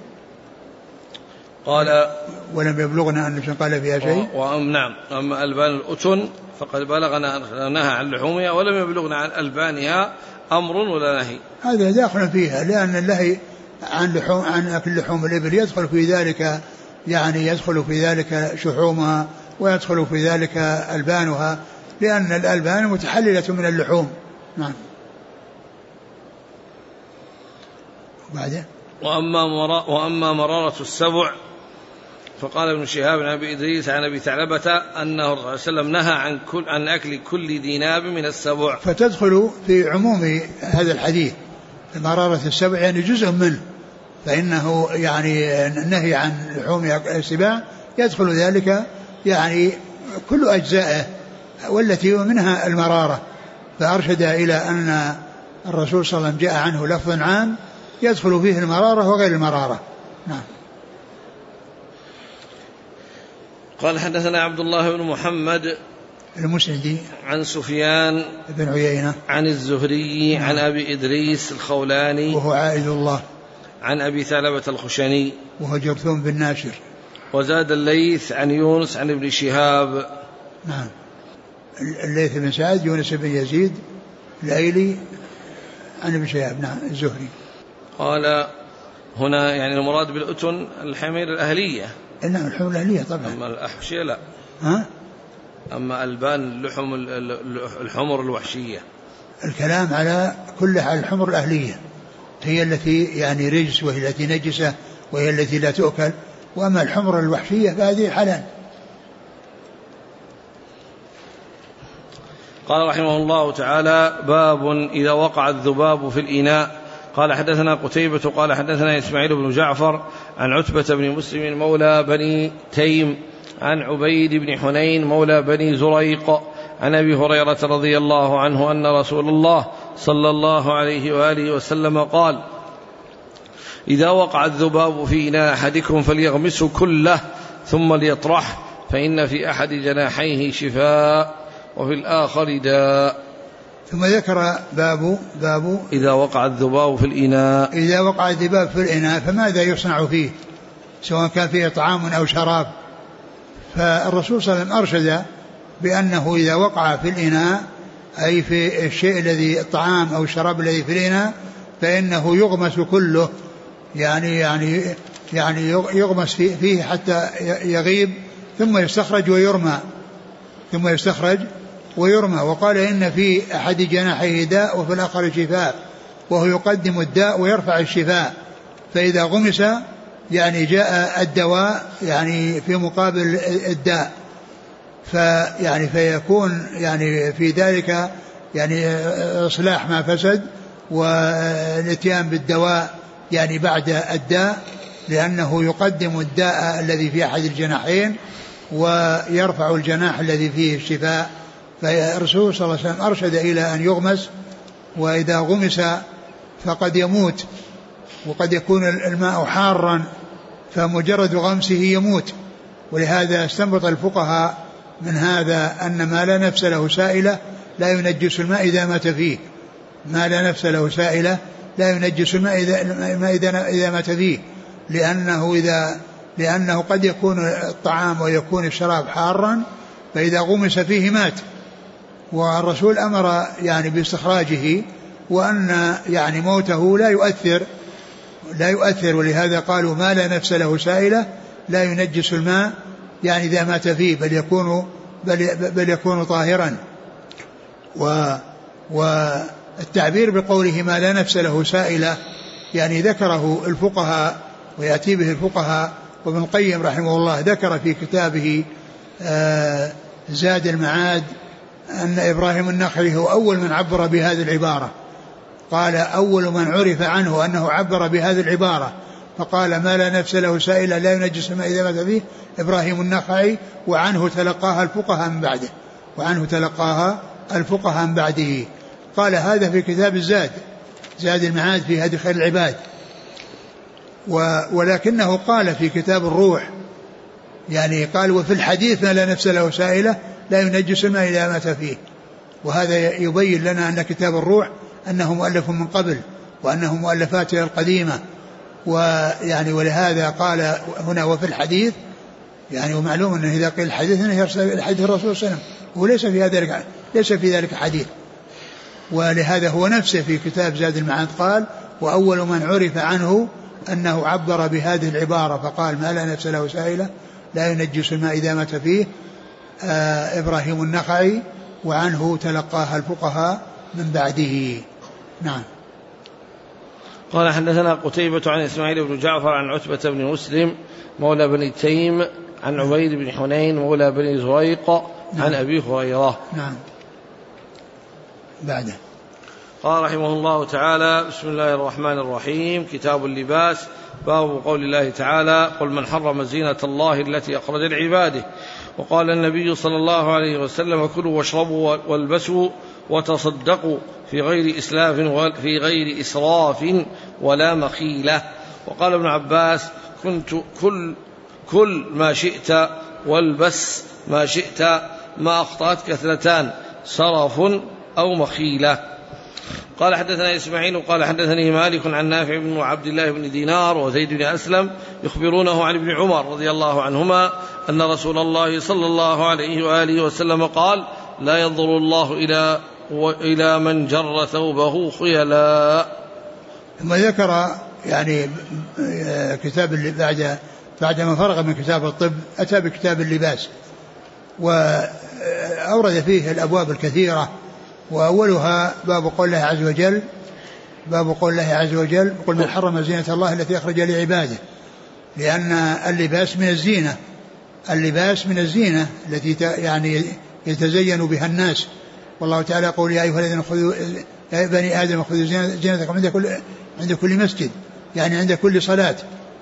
S1: قال
S2: ولم يبلغنا أن قال فيها شيء.
S1: نعم. أما ألبان الأتن فقد بلغنا نهى عن لحومها ولم يبلغنا عن ألبانها أمر ولا نهي.
S2: هذا داخل فيها، لأن النهي عن أكل لحوم الإبل يدخل في ذلك، يعني يدخل في ذلك شحومها ويدخل في ذلك ألبانها، لأن الألبان متحللة من اللحوم. نعم. بعده
S1: وأما مرارة السبع فقال ابن شهاب عن أبي إدريس عن أبي ثعلبة أنه صلى الله عليه وسلم نهى عن أكل كل ذي ناب من السبع.
S2: فتدخل في عموم هذا الحديث مرارة السبع يعني جزء منه، فإنه يعني النهي عن لحوم السباع يدخل ذلك يعني كل أجزائه، والتي منها المرارة، فأرشد إلى أن الرسول صلى الله عليه وسلم جاء عنه لفظ عام يدخل فيه المرارة وغير المرارة. نعم.
S1: قال حدثنا عبد الله بن محمد
S2: المسندي
S1: عن سفيان
S2: بن عيينة
S1: عن الزهري عن أبي إدريس الخولاني
S2: وهو عائد الله
S1: عن أبي ثعلبة الخشني
S2: وهو جرثوم بن ناشر.
S1: وزاد الليث عن يونس عن ابن شهاب.
S2: نعم. الليث بن سعد يونس بن يزيد الأيلي عن ابن شهاب. نعم. الزهري.
S1: قال هنا يعني المراد بالأتن الحمير الأهلية.
S2: نعم الحمر الأهلية طبعا.
S1: أما الأحوشية لا.
S2: ها؟
S1: أما ألبان الحمر الوحشية.
S2: الكلام على كل الحمر الأهلية هي التي يعني رجس، وهي التي نجسة، وهي التي لا تؤكل. وأما الحمر الوحشية فهذه حلال.
S1: قال رحمه الله تعالى: باب إذا وقع الذباب في الإناء. قال حدثنا قتيبة قال حدثنا إسماعيل بن جعفر عن عتبة بن مسلم مولى بني تيم عن عبيد بن حنين مولى بني زريق عن أبي هريرة رضي الله عنه أن رسول الله صلى الله عليه وآله وسلم قال: إذا وقع الذباب في إناء أحدكم فليغمسه كله ثم ليطرح، فإن في أحد جناحيه شفاء وفي الآخر داء.
S2: ثم ذكر باب
S1: إذا وقع الذباب في الإناء.
S2: إذا وقع الذباب في الإناء فماذا يصنع فيه، سواء كان فيه طعام أو شراب. فالرسول صلى الله عليه وسلم أرشد بأنه إذا وقع في الإناء أي في الشيء الذي الطعام أو الشراب الذي في الإناء فإنه يغمس كله، يعني يغمس فيه حتى يغيب ثم يستخرج ويرمى. وقال إن في أحد جناحيه داء وفي الآخر شفاء، وهو يقدم الداء ويرفع الشفاء. فإذا غمس يعني جاء الدواء يعني في مقابل الداء، فيكون يعني في ذلك يعني إصلاح ما فسد والاتيان بالدواء يعني بعد الداء، لأنه يقدم الداء الذي في أحد الجناحين ويرفع الجناح الذي فيه الشفاء. فالرسول صلى الله عليه وسلم أرشد إلى أن يغمس، وإذا غمس فقد يموت، وقد يكون الماء حارا فمجرد غمسه يموت. ولهذا استنبط الفقهاء من هذا أن ما لا نفس له سائلة لا ينجس الماء إذا مات فيه، ما لا نفس له سائلة لا ينجس الماء إذا مات فيه. لأنه قد يكون الطعام ويكون الشراب حارا، فإذا غمس فيه مات، والرسول أمر يعني باستخراجه، وأن يعني موته لا يؤثر، ولهذا قالوا ما لا نفس له سائلة لا ينجس الماء، يعني إذا مات فيه بل يكون طاهرا. والتعبير بقوله ما لا نفس له سائلة يعني ذكره الفقهاء ويأتي به الفقهاء، وابن القيم رحمه الله ذكر في كتابه زاد المعاد أن إبراهيم النخعي هو أول من عبر بهذه العبارة، قال أول من عرف عنه أنه عبر بهذه العبارة فقال ما لا نفس له سائلة لا ينجس الماء إذا مات فيه إبراهيم النخعي، وعنه تلقاها الفقهاء من بعده. قال هذا في كتاب زاد المعاد في هدي خير العباد، ولكنه قال في كتاب الروح يعني قال وفي الحديث ما لا نفس له سائلة لا ينجس الماء إذا مات فيه، وهذا يبين لنا أن كتاب الروح أنه مؤلف من قبل وأنه مؤلفاته القديمة، ويعني ولهذا قال هنا وفي الحديث، يعني ومعلوم أنه إذا قيل الحديث أنه يرسل حديث الرسول صلى الله عليه وسلم، وليس في ذلك حديث، ولهذا هو نفسه في كتاب زاد المعاد قال وأول من عرف عنه أنه عبر بهذه العبارة فقال ما لا نفس له سائلة لا ينجس الماء إذا مات فيه إبراهيم النخعي، وعنه تلقاها الفقهاء من بعده. نعم.
S1: قال حدثنا قتيبة عن إسماعيل بن جعفر عن عتبة بن مسلم مولى بن تيم عن عبيد بن حنين مولى بن زريق عن أبي هريرة.
S2: نعم. بعده
S1: قال رحمه الله تعالى بسم الله الرحمن الرحيم. كتاب اللباس. باب قول الله تعالى قل من حرم زينة الله التي أخرج لعباده. وقال النبي صلى الله عليه وسلم كلوا واشربوا والبسوا وتصدقوا في غير إسراف ولا مخيلة. وقال ابن عباس كل ما شئت والبس ما شئت ما أخطأتك اثنتان سرف أو مخيلة. قال حدثنا إسماعيل قال حدثني مالك عن نافع بن عبد الله بن دينار وزيد بن أسلم يخبرونه عن ابن عمر رضي الله عنهما أن رسول الله صلى الله عليه وآله وسلم قال لا ينظر الله إلى من جر ثوبه خيلا.
S2: ثم ذكر يعني كتاب بعد ما فرغ من كتاب الطب أتى بكتاب اللباس، وأورد فيه الأبواب الكثيرة، وأولها باب قول الله عز وجل قل من حرم زينة الله التي أخرج لعباده، لأن اللباس من الزينة التي يعني يتزين بها الناس. والله تعالى يقول يا أيها الذين يا بني آدم خذوا زينتكم عند كل مسجد، يعني عند كل صلاة.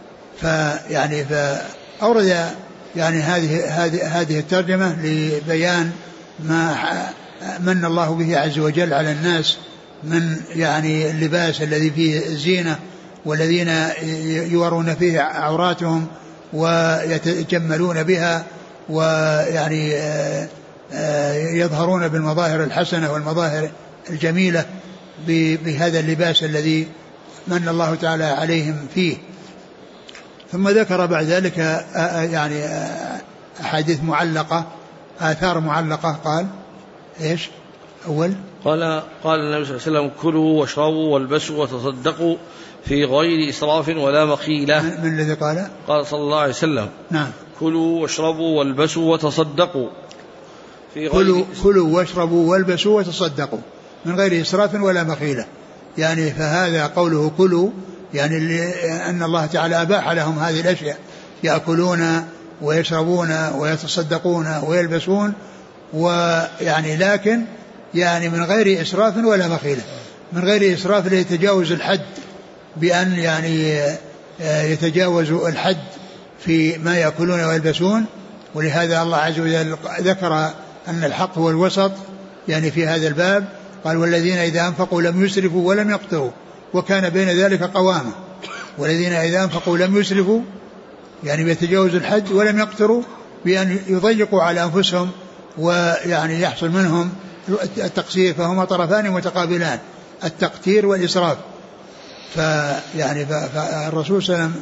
S2: فأورد يعني هذه الترجمة لبيان ما من الله به عز وجل على الناس من يعني اللباس الذي فيه الزينة، والذين يورون فيه عوراتهم ويتجملون بها، ويعني يظهرون بالمظاهر الحسنة والمظاهر الجميلة بهذا اللباس الذي من الله تعالى عليهم فيه. ثم ذكر بعد ذلك يعني أحاديث معلقة، آثار معلقة. قال إيش أول؟
S1: قال النبي صلى الله عليه وسلم كلوا واشربوا والبسوا وتصدقوا في غير إسراف ولا مخيلة.
S2: من الذي قال؟
S1: قال صلى الله عليه وسلم
S2: نعم
S1: كلوا واشربوا والبسوا وتصدقوا
S2: كلوا واشربوا والبسوا وتصدقوا من غير إسراف ولا مخيلة. يعني فهذا قوله كلوا يعني أن الله تعالى أباح لهم هذه الأشياء، يأكلون ويشربون ويتصدقون ويلبسون، ويعني لكن يعني من غير إسراف ولا مخيلة. من غير إسراف ليتجاوز الحد بأن يعني يتجاوزوا الحد في ما يأكلون ويلبسون. ولهذا الله عز وجل ذكر أن الحق هو الوسط يعني في هذا الباب، قال والذين إذا أنفقوا لم يسرفوا ولم يقتروا وكان بين ذلك قوامة. والذين إذا أنفقوا لم يسرفوا يعني يتجاوزوا الحد ولم يقتروا بأن يضيقوا على أنفسهم ويعني يحصل منهم التقصير، فهما طرفان متقابلان، التقتير والإسراف. فالرسول صلى الله عليه وسلم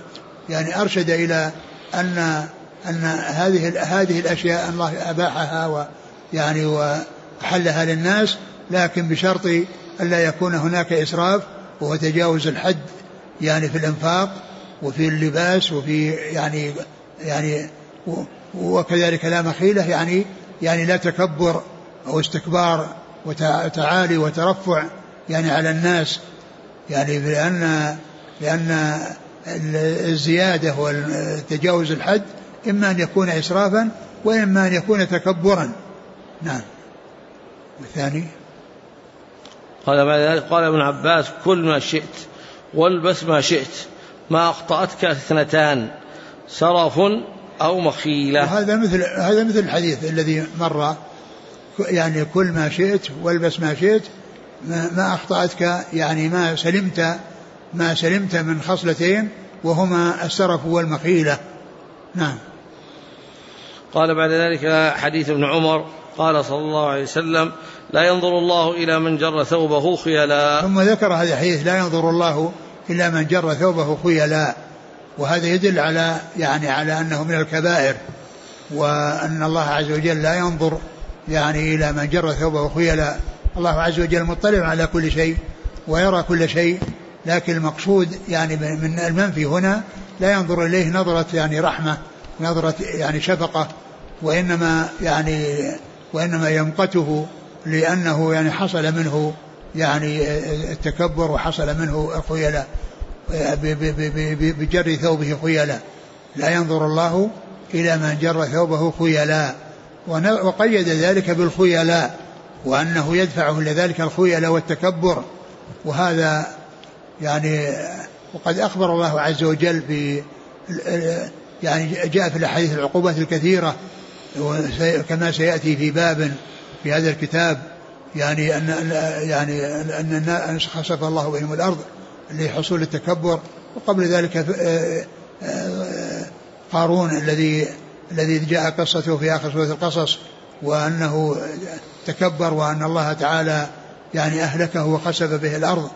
S2: يعني أرشد إلى أن هذه الأشياء الله أباحها يعني وحلها للناس، لكن بشرط ألا يكون هناك إسراف وهو تجاوز الحد يعني في الإنفاق وفي اللباس وفي يعني وكذلك لا مخيلة يعني لا تكبر أو استكبار وتعالي وترفع يعني على الناس، يعني لأن الزيادة والتجاوز الحد إما أن يكون إسرافا وإما أن يكون تكبرا. نعم. والثاني
S1: قال بعد ذلك قال ابن عباس: كل ما شئت والبس ما شئت، ما أخطأتك اثنتان، سرف أو مخيلة.
S2: هذا مثل الحديث الذي مر، يعني كل ما شئت والبس ما شئت، ما أخطأتك يعني ما سلمت من خصلتين وهما السرف والمخيلة. نعم.
S1: قال بعد ذلك حديث ابن عمر قال صلى الله عليه وسلم: لا ينظر الله إلى من جر ثوبه خيلاء.
S2: ثم ذكر هذا الحديث: لا ينظر الله إلى من جر ثوبه خيلاء، وهذا يدل على أنه من الكبائر، وأن الله عز وجل لا ينظر يعني إلى من جر ثوبه خيلاء. الله عز وجل مطلع على كل شيء ويرى كل شيء، لكن المقصود يعني من المنفي هنا لا ينظر إليه نظرة يعني رحمة، نظرة يعني شفقة، وإنما يمقته لأنه يعني حصل منه يعني التكبر وحصل منه الخيلاء بجر ثوبه خيلاء. لا ينظر الله إلى من جر ثوبه خيلاء، وقيد ذلك بالخيلاء، وأنه يدفعه لذلك الخيلاء والتكبر. وهذا يعني وقد أخبر الله عز وجل يعني جاء في الأحاديث العقوبات الكثيرة، كما سيأتي في باب في هذا الكتاب، يعني أن خسف الله بهم الأرض لحصول التكبر. وقبل ذلك قارون الذي جاء قصته في آخر سورة القصص، وأنه تكبر وأن الله تعالى يعني أهلكه وخسف به الأرض.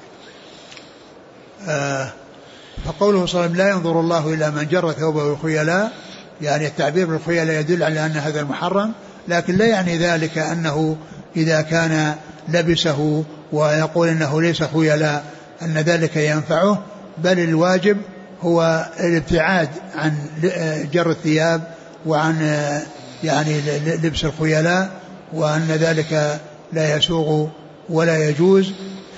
S2: فقوله صلى الله عليه وسلم: لا ينظر الله إلى من جر ثوبه خيلاء، يعني التعبير بالخيلاء يدل على أن هذا المحرم، لكن لا يعني ذلك أنه إذا كان لبسه ويقول إنه ليس خيلاء أن ذلك ينفعه، بل الواجب هو الابتعاد عن جر الثياب وعن يعني لبس الخيلاء، وأن ذلك لا يسوغ ولا يجوز.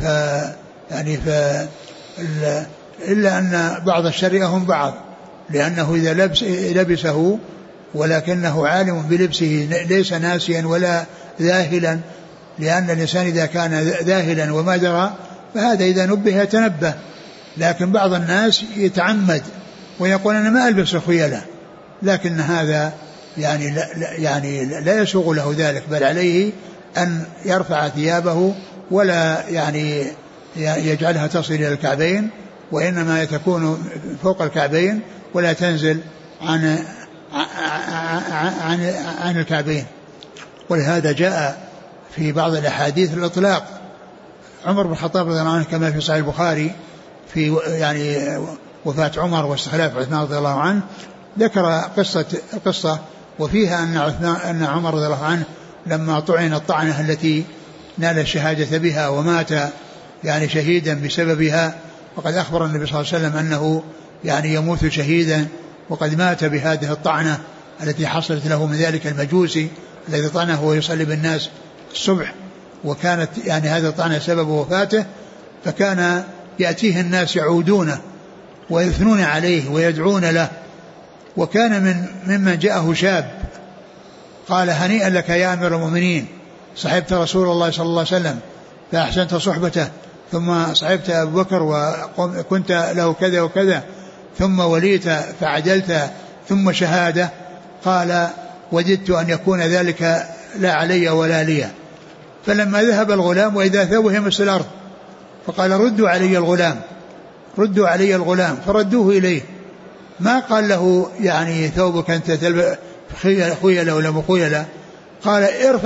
S2: إلا أن بعض الشر هم بعض، لأنه إذا لبسه ولكنه عالم بلبسه ليس ناسيا ولا ذاهلا، لأن الإنسان إذا كان ذاهلا وما درى فهذا إذا نبه يتنبه. لكن بعض الناس يتعمد ويقول أنا ما ألبس الخيلاء، لكن هذا يعني لا يسوغ له ذلك، بل عليه أن يرفع ثيابه ولا يعني يجعلها تصل إلى الكعبين، وإنما تكون فوق الكعبين ولا تنزل عن الكعبين. ولهذا جاء في بعض الأحاديث الإطلاق. عمر بن الخطاب رضي الله عنه كما في صحيح البخاري في يعني وفاة عمر واستخلاف عثمان رضي الله عنه، ذكر القصة وفيها أن عمر رضي الله عنه لما طعن الطعنة التي نال الشهادة بها ومات يعني شهيدا بسببها، وقد أخبر النبي صلى الله عليه وسلم أنه يعني يموت شهيدا، وقد مات بهذه الطعنة التي حصلت له من ذلك المجوسي الذي طعنه وهو يصلي بالناس الصبح، وكانت يعني هذا الطعنة سبب وفاته. فكان يأتيه الناس يعودونه ويثنون عليه ويدعون له، وكان ممن جاءه شاب قال: هنيئا لك يا أمير المؤمنين، صحبت رسول الله صلى الله عليه وسلم فأحسنت صحبته، ثم صحبت أبو بكر وكنت له كذا وكذا، ثم وليت فعدلت، ثم شهادة. قال: وددت أن يكون ذلك لا علي ولا لي. فلما ذهب الغلام وإذا ثوبه يمس الأرض، فقال: ردوا علي الغلام، فردوه إليه. ما قال له يعني ثوبك أنت تلبس خيلة ولا مخيلة، قال: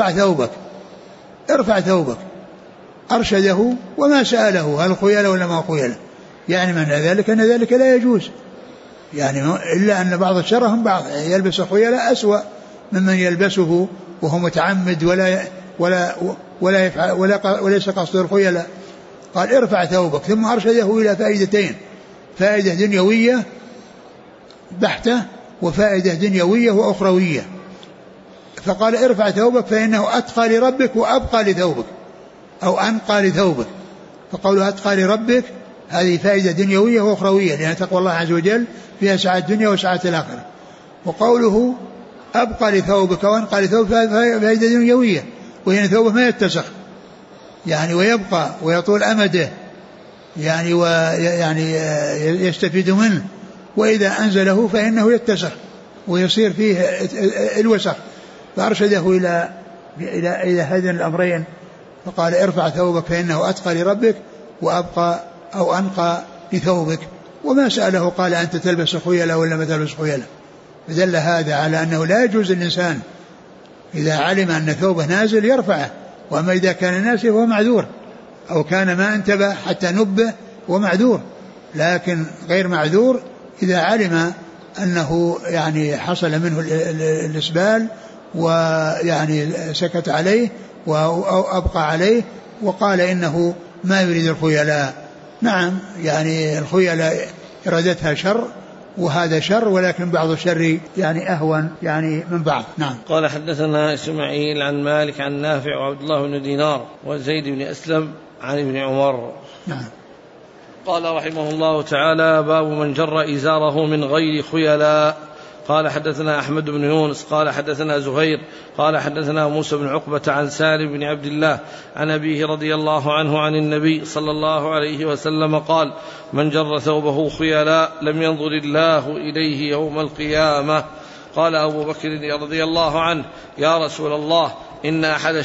S2: ارفع ثوبك. أرشده وما سأله هل خيلة ولا ما خيلة، يعني من ذلك أن ذلك لا يجوز، يعني إلا أن بعض الشرهم بعض يلبس خيلاء أسوأ ممن يلبسه وهو متعمد ولا يفعل وليس قصده الخيلاء. قال ارفع ثوبك، ثم أرشده إلى فائدتين: فائدة دنيوية بحتة وفائدة دنيوية وأخروية. فقال ارفع ثوبك فإنه أتقى لربك وأبقى لثوبك أو أنقى لثوبك. فقوله أتقى لربك هذه فائدة دنيوية وأخروية، لأن تقوى الله عز وجل فيها سعادة الدنيا وسعادة الآخرة. وقوله أبقى لثوبك وأنقى لثوبك فائدة دنيوية، وهي ثوبه ما يتسخ يعني ويبقى ويطول أمده يعني ويعني يستفيد منه، وإذا أنزله فإنه يتسخ ويصير فيه الوسخ. فأرشده إلى هذين الأمرين، فقال ارفع ثوبك فإنه أتقى لربك وأبقى أو أنقى لثوبك. وما سأله قال أنت تلبس خيلا ولا ما تلبس خيلا. فدل هذا على أنه لا يجوز الإنسان إذا علم أن ثوبه نازل يرفعه، وأما إذا كان ناسي فهو معذور، أو كان ما انتبه حتى نبه ومعذور، لكن غير معذور إذا علم أنه يعني حصل منه الإسبال ويعني سكت عليه أو أبقى عليه وقال إنه ما يريد الخيلاء. نعم يعني الخيلاء إرادتها شر وهذا شر، ولكن بعض الشر يعني أهون يعني من بعض. نعم.
S1: قال حدثنا إسماعيل عن مالك عن نافع وعبد الله بن دينار وزيد بن أسلم عن ابن عمر.
S2: نعم.
S1: قال رحمه الله تعالى: باب من جر إزاره من غير خيلاء. قال حدثنا أحمد بن يونس قال حدثنا زهير قال حدثنا موسى بن عقبة عن سالم بن عبد الله عن أبيه رضي الله عنه عن النبي صلى الله عليه وسلم قال: من جر ثوبه خيلاء لم ينظر الله إليه يوم القيامة. قال أبو بكر رضي الله عنه: يا رسول الله، إن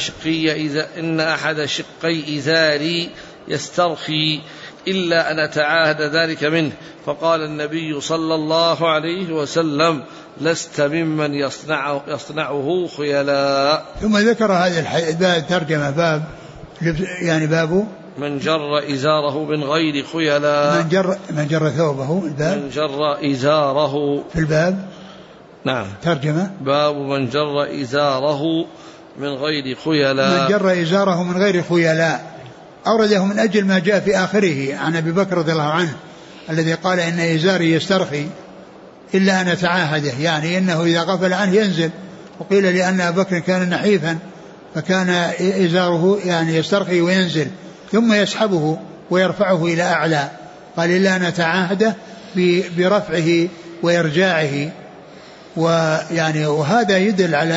S1: أحد شقي إزاري يسترخي إلا أن أتعاهد ذلك منه. فقال النبي صلى الله عليه وسلم: لست ممن يصنعه خيلاء.
S2: ثم ذكر هذه الترجمة باب يعني باب
S1: من جر إزاره من غير خيلاء،
S2: من جر ثوبه، الباب
S1: من جر إزاره
S2: في الباب.
S1: نعم.
S2: ترجمة
S1: باب من جر إزاره من غير خيلاء.
S2: من جر إزاره من غير خيلاء أورده من أجل ما جاء في آخره عن أبي بكر رضي الله عنه الذي قال: إن إزاري يسترخي إلا أن أتعاهده، يعني إنه إذا غفل عنه ينزل. وقيل لأن أبا بكر كان نحيفا فكان إزاره يعني يسترخي وينزل ثم يسحبه ويرفعه إلى أعلى. قال: إلا أن أتعاهده برفعه وإرجاعه. ويعني وهذا يدل على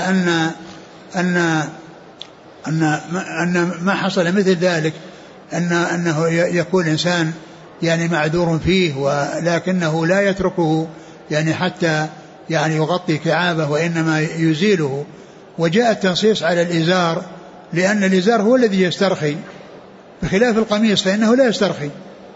S2: أن ما حصل مثل ذلك أنه يكون إنسان يعني معذور فيه، ولكنه لا يتركه يعني حتى يعني يغطي كعابه، وإنما يزيله. وجاء التنصيص على الإزار لأن الإزار هو الذي يسترخي، بخلاف القميص فإنه لا يسترخي،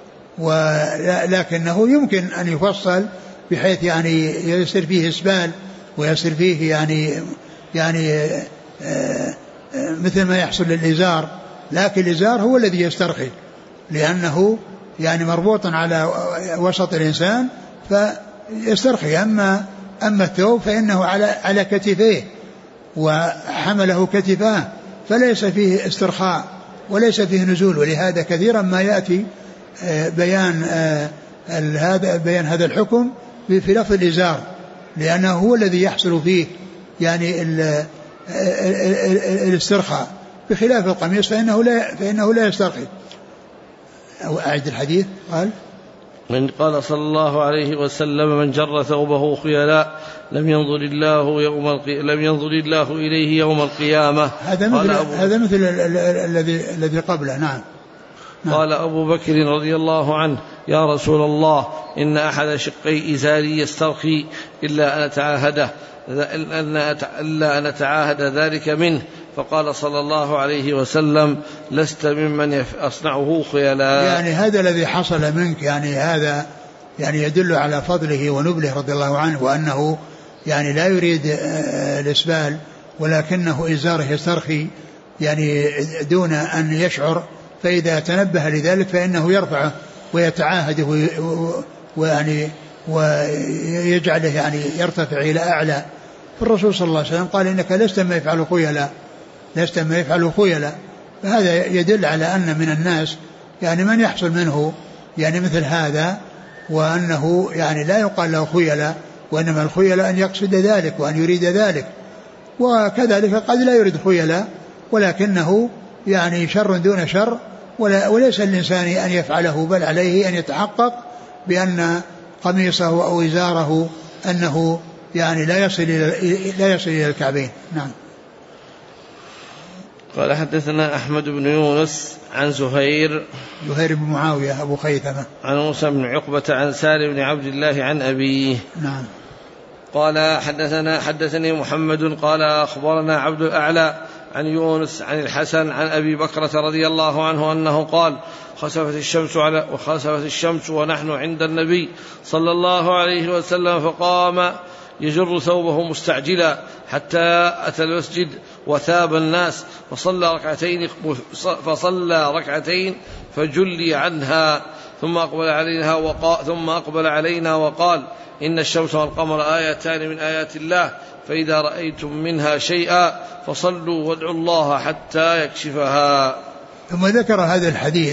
S2: ولكنه يمكن أن يفصل بحيث يعني يصير فيه إسبال ويصير فيه يعني مثل ما يحصل للإزار، لكن الإزار هو الذي يسترخي لأنه يعني مربوط على وسط الإنسان فيسترخي. أما الثوب فإنه على كتفيه وحمله كتفاه فليس فيه استرخاء وليس فيه نزول. ولهذا كثيرا ما يأتي بيان هذا الحكم في لفظ الإزار، لأنه هو الذي يحصل فيه يعني الاسترخاء، بخلاف القميص فإنه لا يسترخي. أو أعد الحديث.
S1: قال صلى الله عليه وسلم: من جر ثوبه خيلاء لم ينظر الله إليه يوم القيامة.
S2: هذا مثل الذي قبله. نعم.
S1: قال أبو بكر رضي الله عنه: يا رسول الله، إن أحد شقي إزاري يسترخي إلا أن أتعاهد ذلك منه. فقال صلى الله عليه وسلم: لست ممن يصنعه خيلاء.
S2: يعني هذا الذي حصل منك يعني هذا يعني يدل على فضله ونبله رضي الله عنه، وأنه يعني لا يريد الإسبال ولكنه إزاره يسترخي يعني دون أن يشعر، فإذا تنبه لذلك فإنه يرفعه ويتعاهده ويعني ويجعله يعني يرتفع إلى أعلى. الرسول صلى الله عليه وسلم قال إنك لست ما يفعل خيلاء، لست ما يفعل خيلاء. فهذا يدل على أن من الناس يعني من يحصل منه يعني مثل هذا، وأنه يعني لا يقال له خيلاء، وإنما الخيلاء أن يقصد ذلك وأن يريد ذلك. وكذلك قد لا يريد خيلاء ولكنه يعني شر دون شر، وليس الإنسان أن يفعله، بل عليه أن يتحقق بأن قميصه أو إزاره أنه يعني لا يصل إلى الكعبين. نعم.
S1: قال حدثنا أحمد بن يونس عن زهير
S2: بن معاوية أبو خيثمة
S1: عن موسى بن عقبة عن سالم بن عبد الله عن أبيه.
S2: نعم.
S1: قال حدثني محمد قال أخبرنا عبد الأعلى عن يونس عن الحسن عن أبي بكرة رضي الله عنه أنه قال خسفت الشمس ونحن عند النبي صلى الله عليه وسلم فقام يجر ثوبه مستعجلا حتى أتى المسجد وثاب الناس فصلى ركعتين فجلي عنها ثم أقبل علينا وقال إن الشمس والقمر آيتان من آيات الله فإذا رأيتم منها شيئا فصلوا وادعوا الله حتى يكشفها.
S2: ثم ذكر هذا الحديث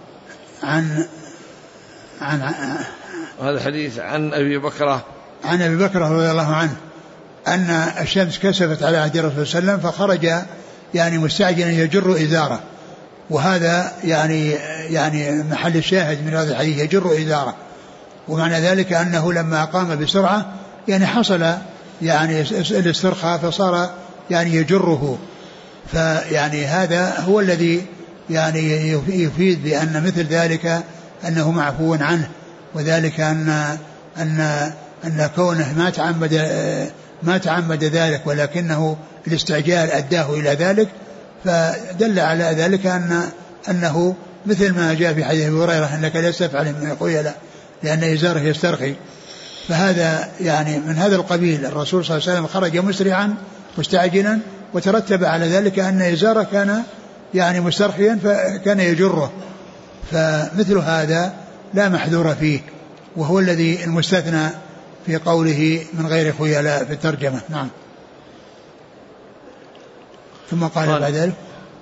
S1: هذا الحديث عن أبي بكرة
S2: رضي الله عنه أن الشمس كسفت على عهد الرسول صلى الله عليه وسلم فخرج يعني مستعجلا يجر إزاره، وهذا يعني محل الشاهد من هذا الحديث يجر إزاره، ومعنى ذلك أنه لما قام بسرعة يعني حصل يعني الاسترخاء فصار يعني يجره. فيعني هذا هو الذي يعني يفيد بأن مثل ذلك أنه معفو عنه، وذلك أن كونه ما تعمد ذلك ولكنه الاستعجال أداه إلى ذلك، فدل على ذلك أنه مثل ما جاء في حديث أبي هريرة أنك لا تفعل من الخيلاء لأن إزاره يسترخي. فهذا يعني من هذا القبيل. الرسول صلى الله عليه وسلم خرج مسرعا مستعجلا، وترتب على ذلك أن إزاره كان يعني مسترخيا فكان يجره، فمثل هذا لا محذور فيه، وهو الذي المستثنى في قوله من غير خيلاء في الترجمة. نعم. ثم قال بعد ذلك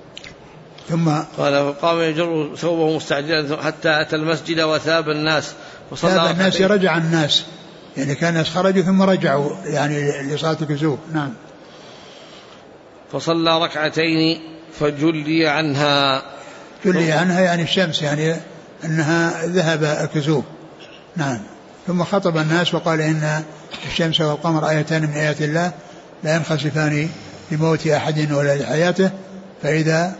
S1: قال فقام يجر ثوبه مستعجلا حتى أتى المسجد وثاب الناس
S2: ثاب الناس رجع الناس، يعني كان الناس خرجوا ثم رجعوا يعني لصلاة الكسوف. نعم.
S1: فصلى ركعتين فجلي عنها
S2: يعني الشمس يعني أنها ذهب الكسوف. نعم. ثم خطب الناس وقال إن الشمس والقمر آيتان من آيات الله لا ينخسفان لموت أحد ولا لحياته فإذا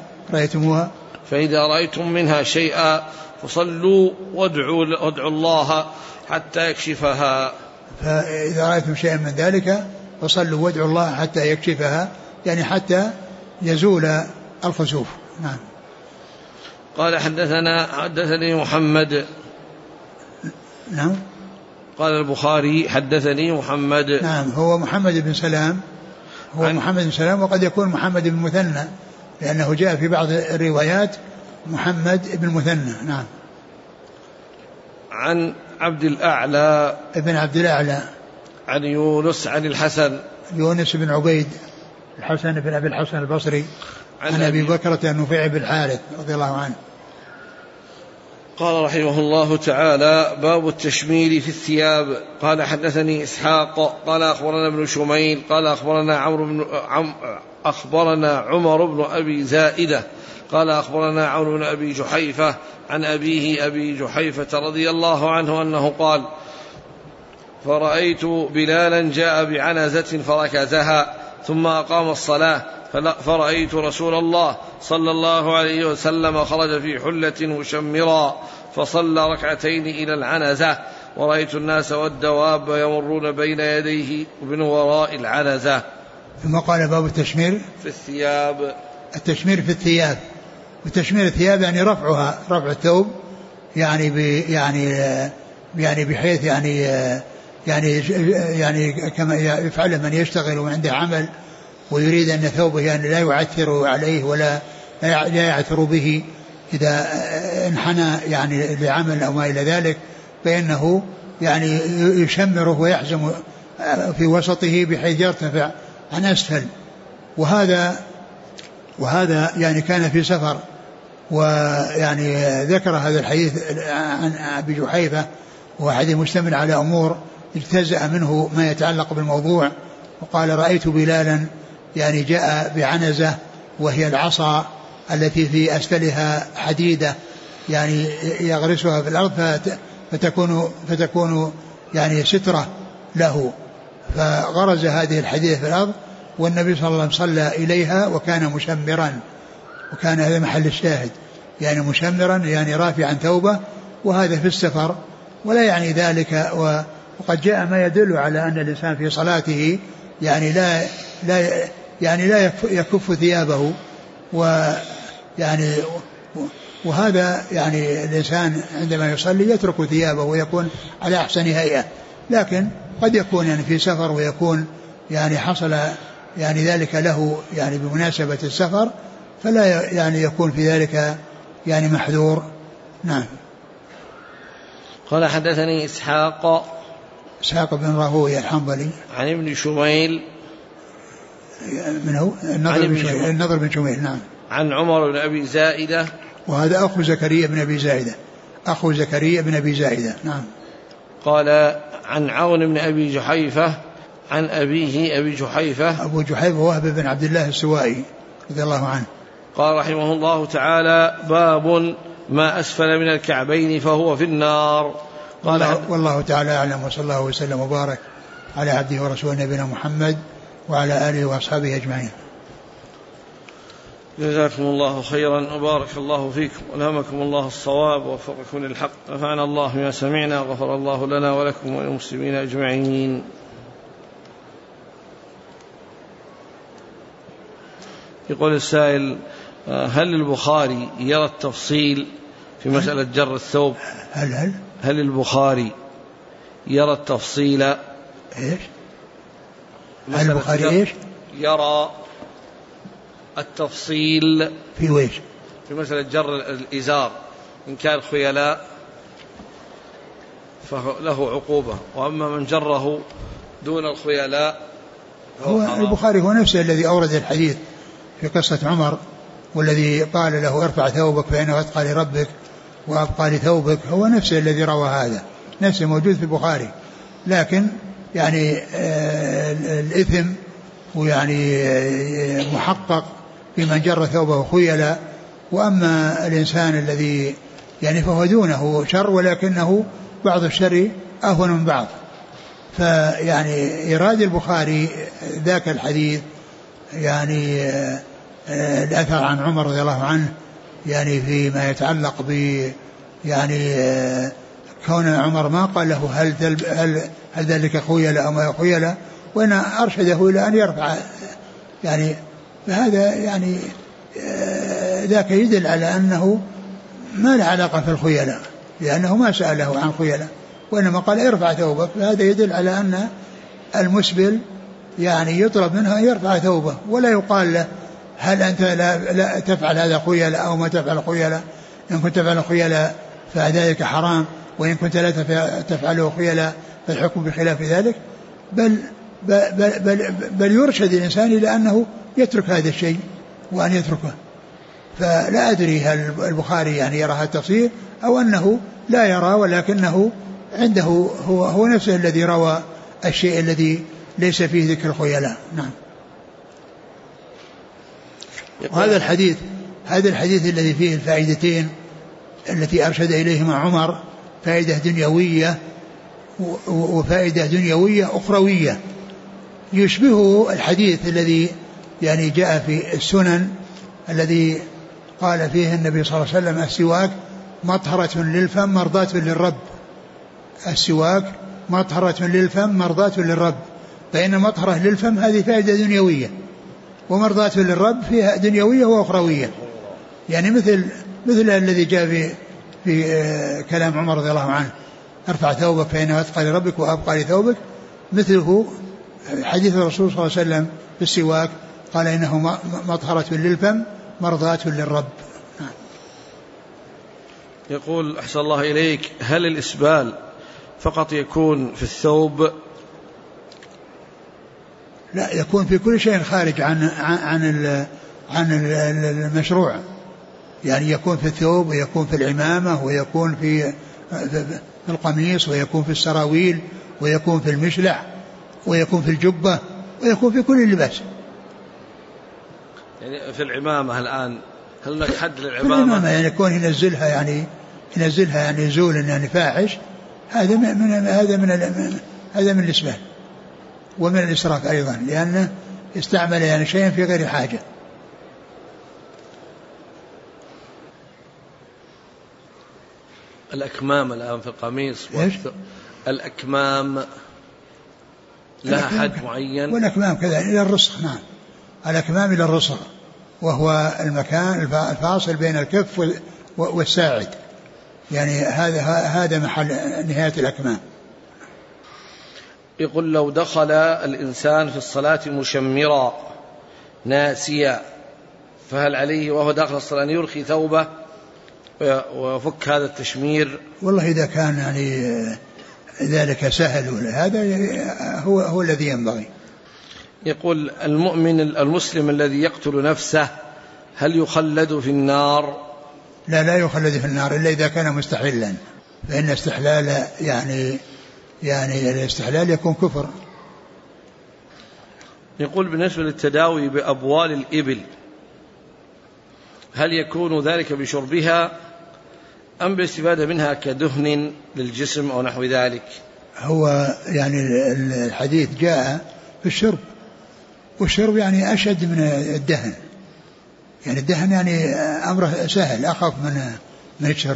S2: رأيتم منها شيئا فصلوا وادعوا الله حتى يكشفها. فإذا رأيتم شيئا من ذلك فصلوا وادعوا الله حتى يكشفها، يعني حتى يزول الخسوف. نعم.
S1: قال حدثني محمد.
S2: نعم.
S1: قال البخاري حدثني محمد.
S2: نعم. هو محمد بن سلام، وقد يكون محمد بن مثنى لأنه جاء في بعض الروايات محمد بن مثنى. نعم.
S1: عن عبد الأعلى
S2: ابن عبد الأعلى
S1: عن يونس عن الحسن
S2: يونس بن عبيد الحسن بن أبي الحسن البصري عن أبي بكرة النفيع بن الحارث رضي الله عنه.
S1: قال رحمه الله تعالى: باب التشمير في الثياب. قال حدثني إسحاق قال أخبرنا ابن شميل قال أخبرنا عمر بن أبي زائدة قال أخبرنا عمرو بن أبي جحيفة عن أبيه أبي جحيفة رضي الله عنه أنه قال: فرأيت بلالا جاء بعنزة فركزها ثم أقام الصلاة، فرأيت رسول الله صلى الله عليه وسلم خرج في حلة مشمرا فصلى ركعتين إلى العنزة، ورأيت الناس والدواب يمرون بين يديه من وراء العنزة.
S2: ثم قال: باب التشمير
S1: في الثياب.
S2: التشمير في الثياب، وتشمير الثياب يعني رفع الثوب، يعني بحيث يعني كما يفعل من يشتغل وعنده عمل ويريد أن ثوبه يعني لا يعثر عليه ولا لا يعثر به إذا انحنى يعني لعمل أو ما إلى ذلك، فإنه يعني يشمره ويحزم في وسطه بحيث يرتفع عن أسفل. وهذا يعني كان في سفر، ويعني ذكر هذا الحديث عن أبي جحيفة، وهو حديث مشتمل على أمور اجتزأ منه ما يتعلق بالموضوع. وقال رأيت بلالا يعني جاء بعنزة وهي العصا التي في أسفلها حديدة يعني يغرسها في الأرض فتكون يعني سترة له، فغرز هذه الحديدة في الأرض، والنبي صلى الله عليه وسلم صلى إليها وكان مشمرا، وكان هذا محل الشاهد، يعني مشمرا يعني رافعا ثوبه، وهذا في السفر ولا يعني ذلك. وقد جاء ما يدل على أن الإنسان في صلاته يعني لا يكف ثيابه، ويعني وهذا يعني الإنسان عندما يصلي يترك ثيابه ويكون على أحسن هيئة، لكن قد يكون يعني في سفر ويكون يعني حصل يعني ذلك له يعني بمناسبة السفر، فلا يعني يكون في ذلك يعني محذور. نعم.
S3: قال حدثني إسحاق
S2: بن راهويه الحنظلي
S3: عن ابن شميل،
S2: من هو النضر بن شميل. نعم.
S3: عن عمر بن أبي زائدة،
S2: وهذا أخو زكريا بن أبي زائدة. نعم.
S3: قال عن عون بن أبي جحيفة عن أبيه أبي جحيفة،
S2: أبو جحيفة وهب بن عبد الله السوائي رضي الله عنه.
S3: قال رحمه الله تعالى: باب ما أسفل من الكعبين فهو في النار.
S2: قال والله تعالى أعلم، وصلى الله وسلم وبارك على عبده ورسوله نبينا محمد وعلى آله وأصحابه أجمعين.
S3: جزاكم الله خيرا وبارك الله فيكم ولهمكم الله الصواب ووفقكم للحق، نفعنا الله بما سمعنا وغفر الله لنا ولكم وللمسلمين أجمعين. يقول السائل: هل البخاري يرى التفصيل في مسألة جر الثوب؟
S2: هل
S3: البخاري يرى التفصيل؟
S2: ايش؟ هل البخاري ايش؟
S3: يرى التفصيل
S2: في ويش؟
S3: في مسألة جر الإزار، إن كان خيلاء فله عقوبة، وأما من جره دون الخيلاء
S2: هو البخاري هو نفسه الذي أورد الحديث في قصة عمر، والذي قال له ارفع ثوبك فإنه أتقى لربك وأبقى لثوبك، هو نفسه الذي روى هذا، نفسه موجود في البخاري. لكن يعني الإثم ويعني محقق في من جر ثوبه خيلا، وأما الإنسان الذي يعني فهو دونه شر، ولكنه بعض الشر أهون من بعض. فيعني إيراد البخاري ذاك الحديث يعني الأثر عن عمر رضي الله عنه يعني فيما يتعلق ب يعني كون عمر ما قال له هل ذلك خيلا أو ما خيلا، وإن أرشده إلى أن يرفع يعني، فهذا يعني ذاك يدل على أنه ما له علاقة في الخيلاء، لأنه ما سأله عن خيلاء وإنما قال ارفع ثوبك، فهذا يدل على أن المسبل يعني يطلب منه أن يرفع ثوبه، ولا يقال له هل أنت لا تفعل هذا خيلاء أو ما تفعل خيلاء، إن كنت تفعل خيلاء فذلك حرام، وإن كنت لا تفعله خيلاء فالحكم بخلاف ذلك. بل يرشد الإنسان إلى أنه يترك هذا الشيء وأن يتركه. فلا أدري هل البخاري يعني يرى هذا التفصيل أو أنه لا يرى، ولكنه عنده هو نفسه الذي روى الشيء الذي ليس فيه ذكر خيلاء. نعم. وهذا الحديث الذي فيه الفائدتين التي أرشد إليهما عمر، فائدة دنيوية وفائدة دنيوية أخروية، يشبه الحديث الذي يعني جاء في السنن الذي قال فيه النبي صلى الله عليه وسلم: السواك مطهرة للفم مرضاة للرب. السواك مطهرة للفم مرضاة للرب، فإن مطهرة للفم هذه فائدة دنيوية، ومرضاة للرب فيها دنيوية وأخروية، يعني مثل الذي جاء في كلام عمر رضي الله عنه: ارفع ثوبك فإنه أتقى لربك وأبقى لثوبك، مثله حديث الرسول صلى الله عليه وسلم في السواك قال إنه مطهرة للفم مرضاة للرب.
S3: يقول: أحسن الله إليك، هل الإسبال فقط يكون في الثوب؟
S2: لا، يكون في كل شيء خارج عن المشروع، يعني يكون في الثوب ويكون في العمامة ويكون في القميص ويكون في السراويل ويكون في المشلع ويكون في الجبة ويكون في كل اللباس.
S3: يعني في العمامة الآن هل هناك حد للعمامة؟
S2: في العمامة يعني يكون ينزلها يعني زول يعني فاحش، هذا من الإسبال ومن الإسراف أيضا، لأنه استعمل يعني شيئا في غير حاجة.
S3: الأكمام الآن في القميص الأكمام لها حد معين؟
S2: والأكمام كذا إلى الرسغ. نعم، الأكمام إلى الرسغ، وهو المكان الفاصل بين الكف والساعد، يعني هذا محل نهاية الأكمام.
S3: يقول لو دخل الإنسان في الصلاة مشمرا ناسيا، فهل عليه وهو داخل الصلاة أن يرخي ثوبه ويفك هذا التشمير؟
S2: والله إذا كان يعني ذلك سهل، هذا هو الذي ينبغي.
S3: يقول المؤمن المسلم الذي يقتل نفسه هل يخلد في النار؟
S2: لا يخلد في النار إلا إذا كان مستحلا، فإن استحلال يعني الاستحلال يكون كفر.
S3: يقول بالنسبة للتداوي بأبوال الإبل هل يكون ذلك بشربها أم بالاستفادة منها كدهن للجسم أو نحو ذلك؟
S2: هو يعني الحديث جاء في الشرب، والشرب يعني أشد من الدهن، يعني الدهن يعني أمره سهل أخف من الشرب.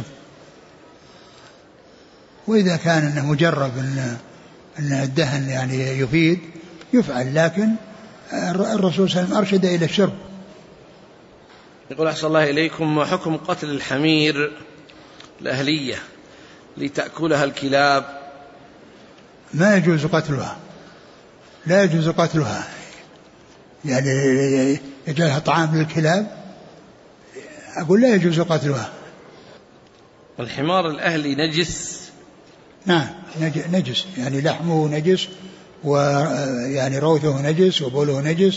S2: وإذا كان أنه مجرب أن الدهن يعني يفيد يفعل، لكن الرسول صلى الله عليه وسلم أرشد إلى الشرب.
S3: يقول أحسن الله إليكم، ما حكم قتل الحمير الأهلية لتأكلها الكلاب؟
S2: ما يجوز قتلها، لا يجوز قتلها، يعني يجعلها طعام للكلاب، أقول لا يجوز قتلها.
S3: الحمار الأهلي نجس؟
S2: نعم نجس، يعني لحمه نجس، ويعني روثه نجس، وبوله نجس،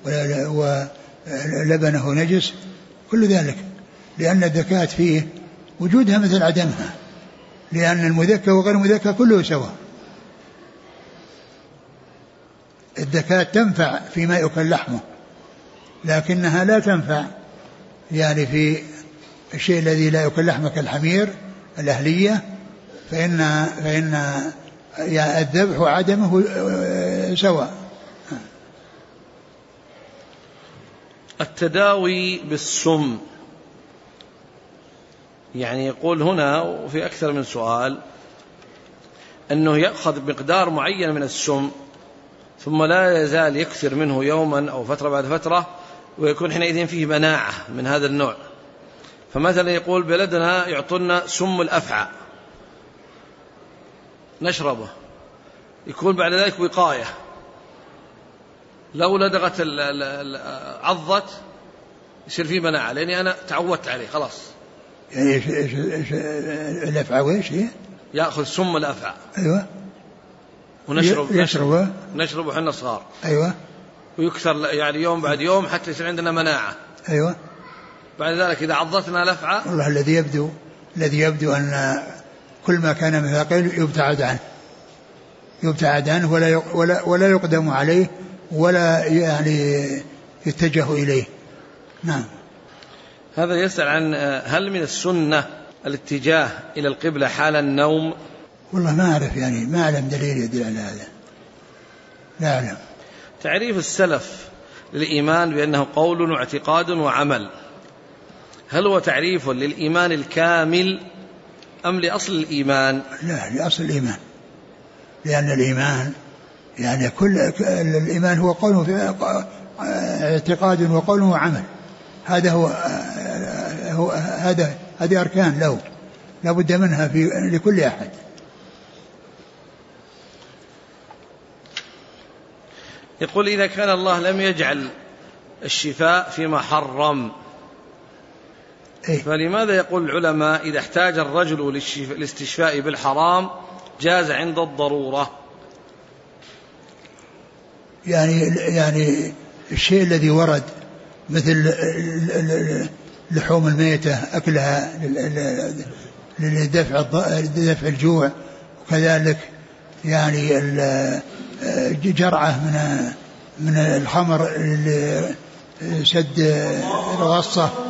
S2: ولبنه نجس، كل ذلك، لأن الذكاة فيه وجودها مثل عدمها، لأن المذكى وغير المذكى كله سواء. الذكاة تنفع فيما يؤكل لحمه، لكنها لا تنفع يعني في الشيء الذي لا يؤكل لحمه كالحمير الأهلية، فإن الذبح وعدمه سواء.
S3: التداوي بالسم، يعني يقول هنا وفي أكثر من سؤال أنه يأخذ مقدار معين من السم ثم لا يزال يكثر منه يوما أو فترة بعد فترة، ويكون حينئذ فيه مناعة من هذا النوع. فمثلا يقول بلدنا يعطونا سم الأفعى نشربه، يكون بعد ذلك وقاية، لو لدغت عضت يصير فيه مناعة، لأني أنا تعودت عليه خلاص.
S2: يعني إيش الأفعى وإيش هي؟
S3: يأخذ سم الأفعى.
S2: أيوة.
S3: نشربه حنا صغار.
S2: أيوة.
S3: ويكثر يعني يوم بعد يوم حتى يصير عندنا مناعة.
S2: أيوة. بعد
S3: ذلك إذا عضتنا الأفعى،
S2: والله الذي يبدو أن كل ما كان مثقيل يبتعد عنه ولا يقدم عليه ولا يعني يتجه إليه. نعم.
S3: هذا يسأل عن هل من السنة الاتجاه إلى القبلة حال النوم؟
S2: والله ما أعرف، يعني ما أعلم دليل يدل على هذا، لا أعلم.
S3: تعريف السلف للإيمان بأنه قول واعتقاد وعمل، هل هو تعريف للإيمان الكامل أم لأصل الإيمان؟
S2: لا، لأصل الإيمان، لأن الإيمان يعني كل الإيمان هو قول اعتقاد وقول وعمل، هذا هذه أركان له لا بد منها لكل أحد.
S3: يقول إذا كان الله لم يجعل الشفاء فيما حرم، فلماذا يقول العلماء إذا احتاج الرجل للاستشفاء بالحرام جاز عند الضرورة.
S2: يعني الشيء الذي ورد مثل لحوم الميتة أكلها لدفع الجوع، وكذلك يعني جرعة من الخمر سد الوصة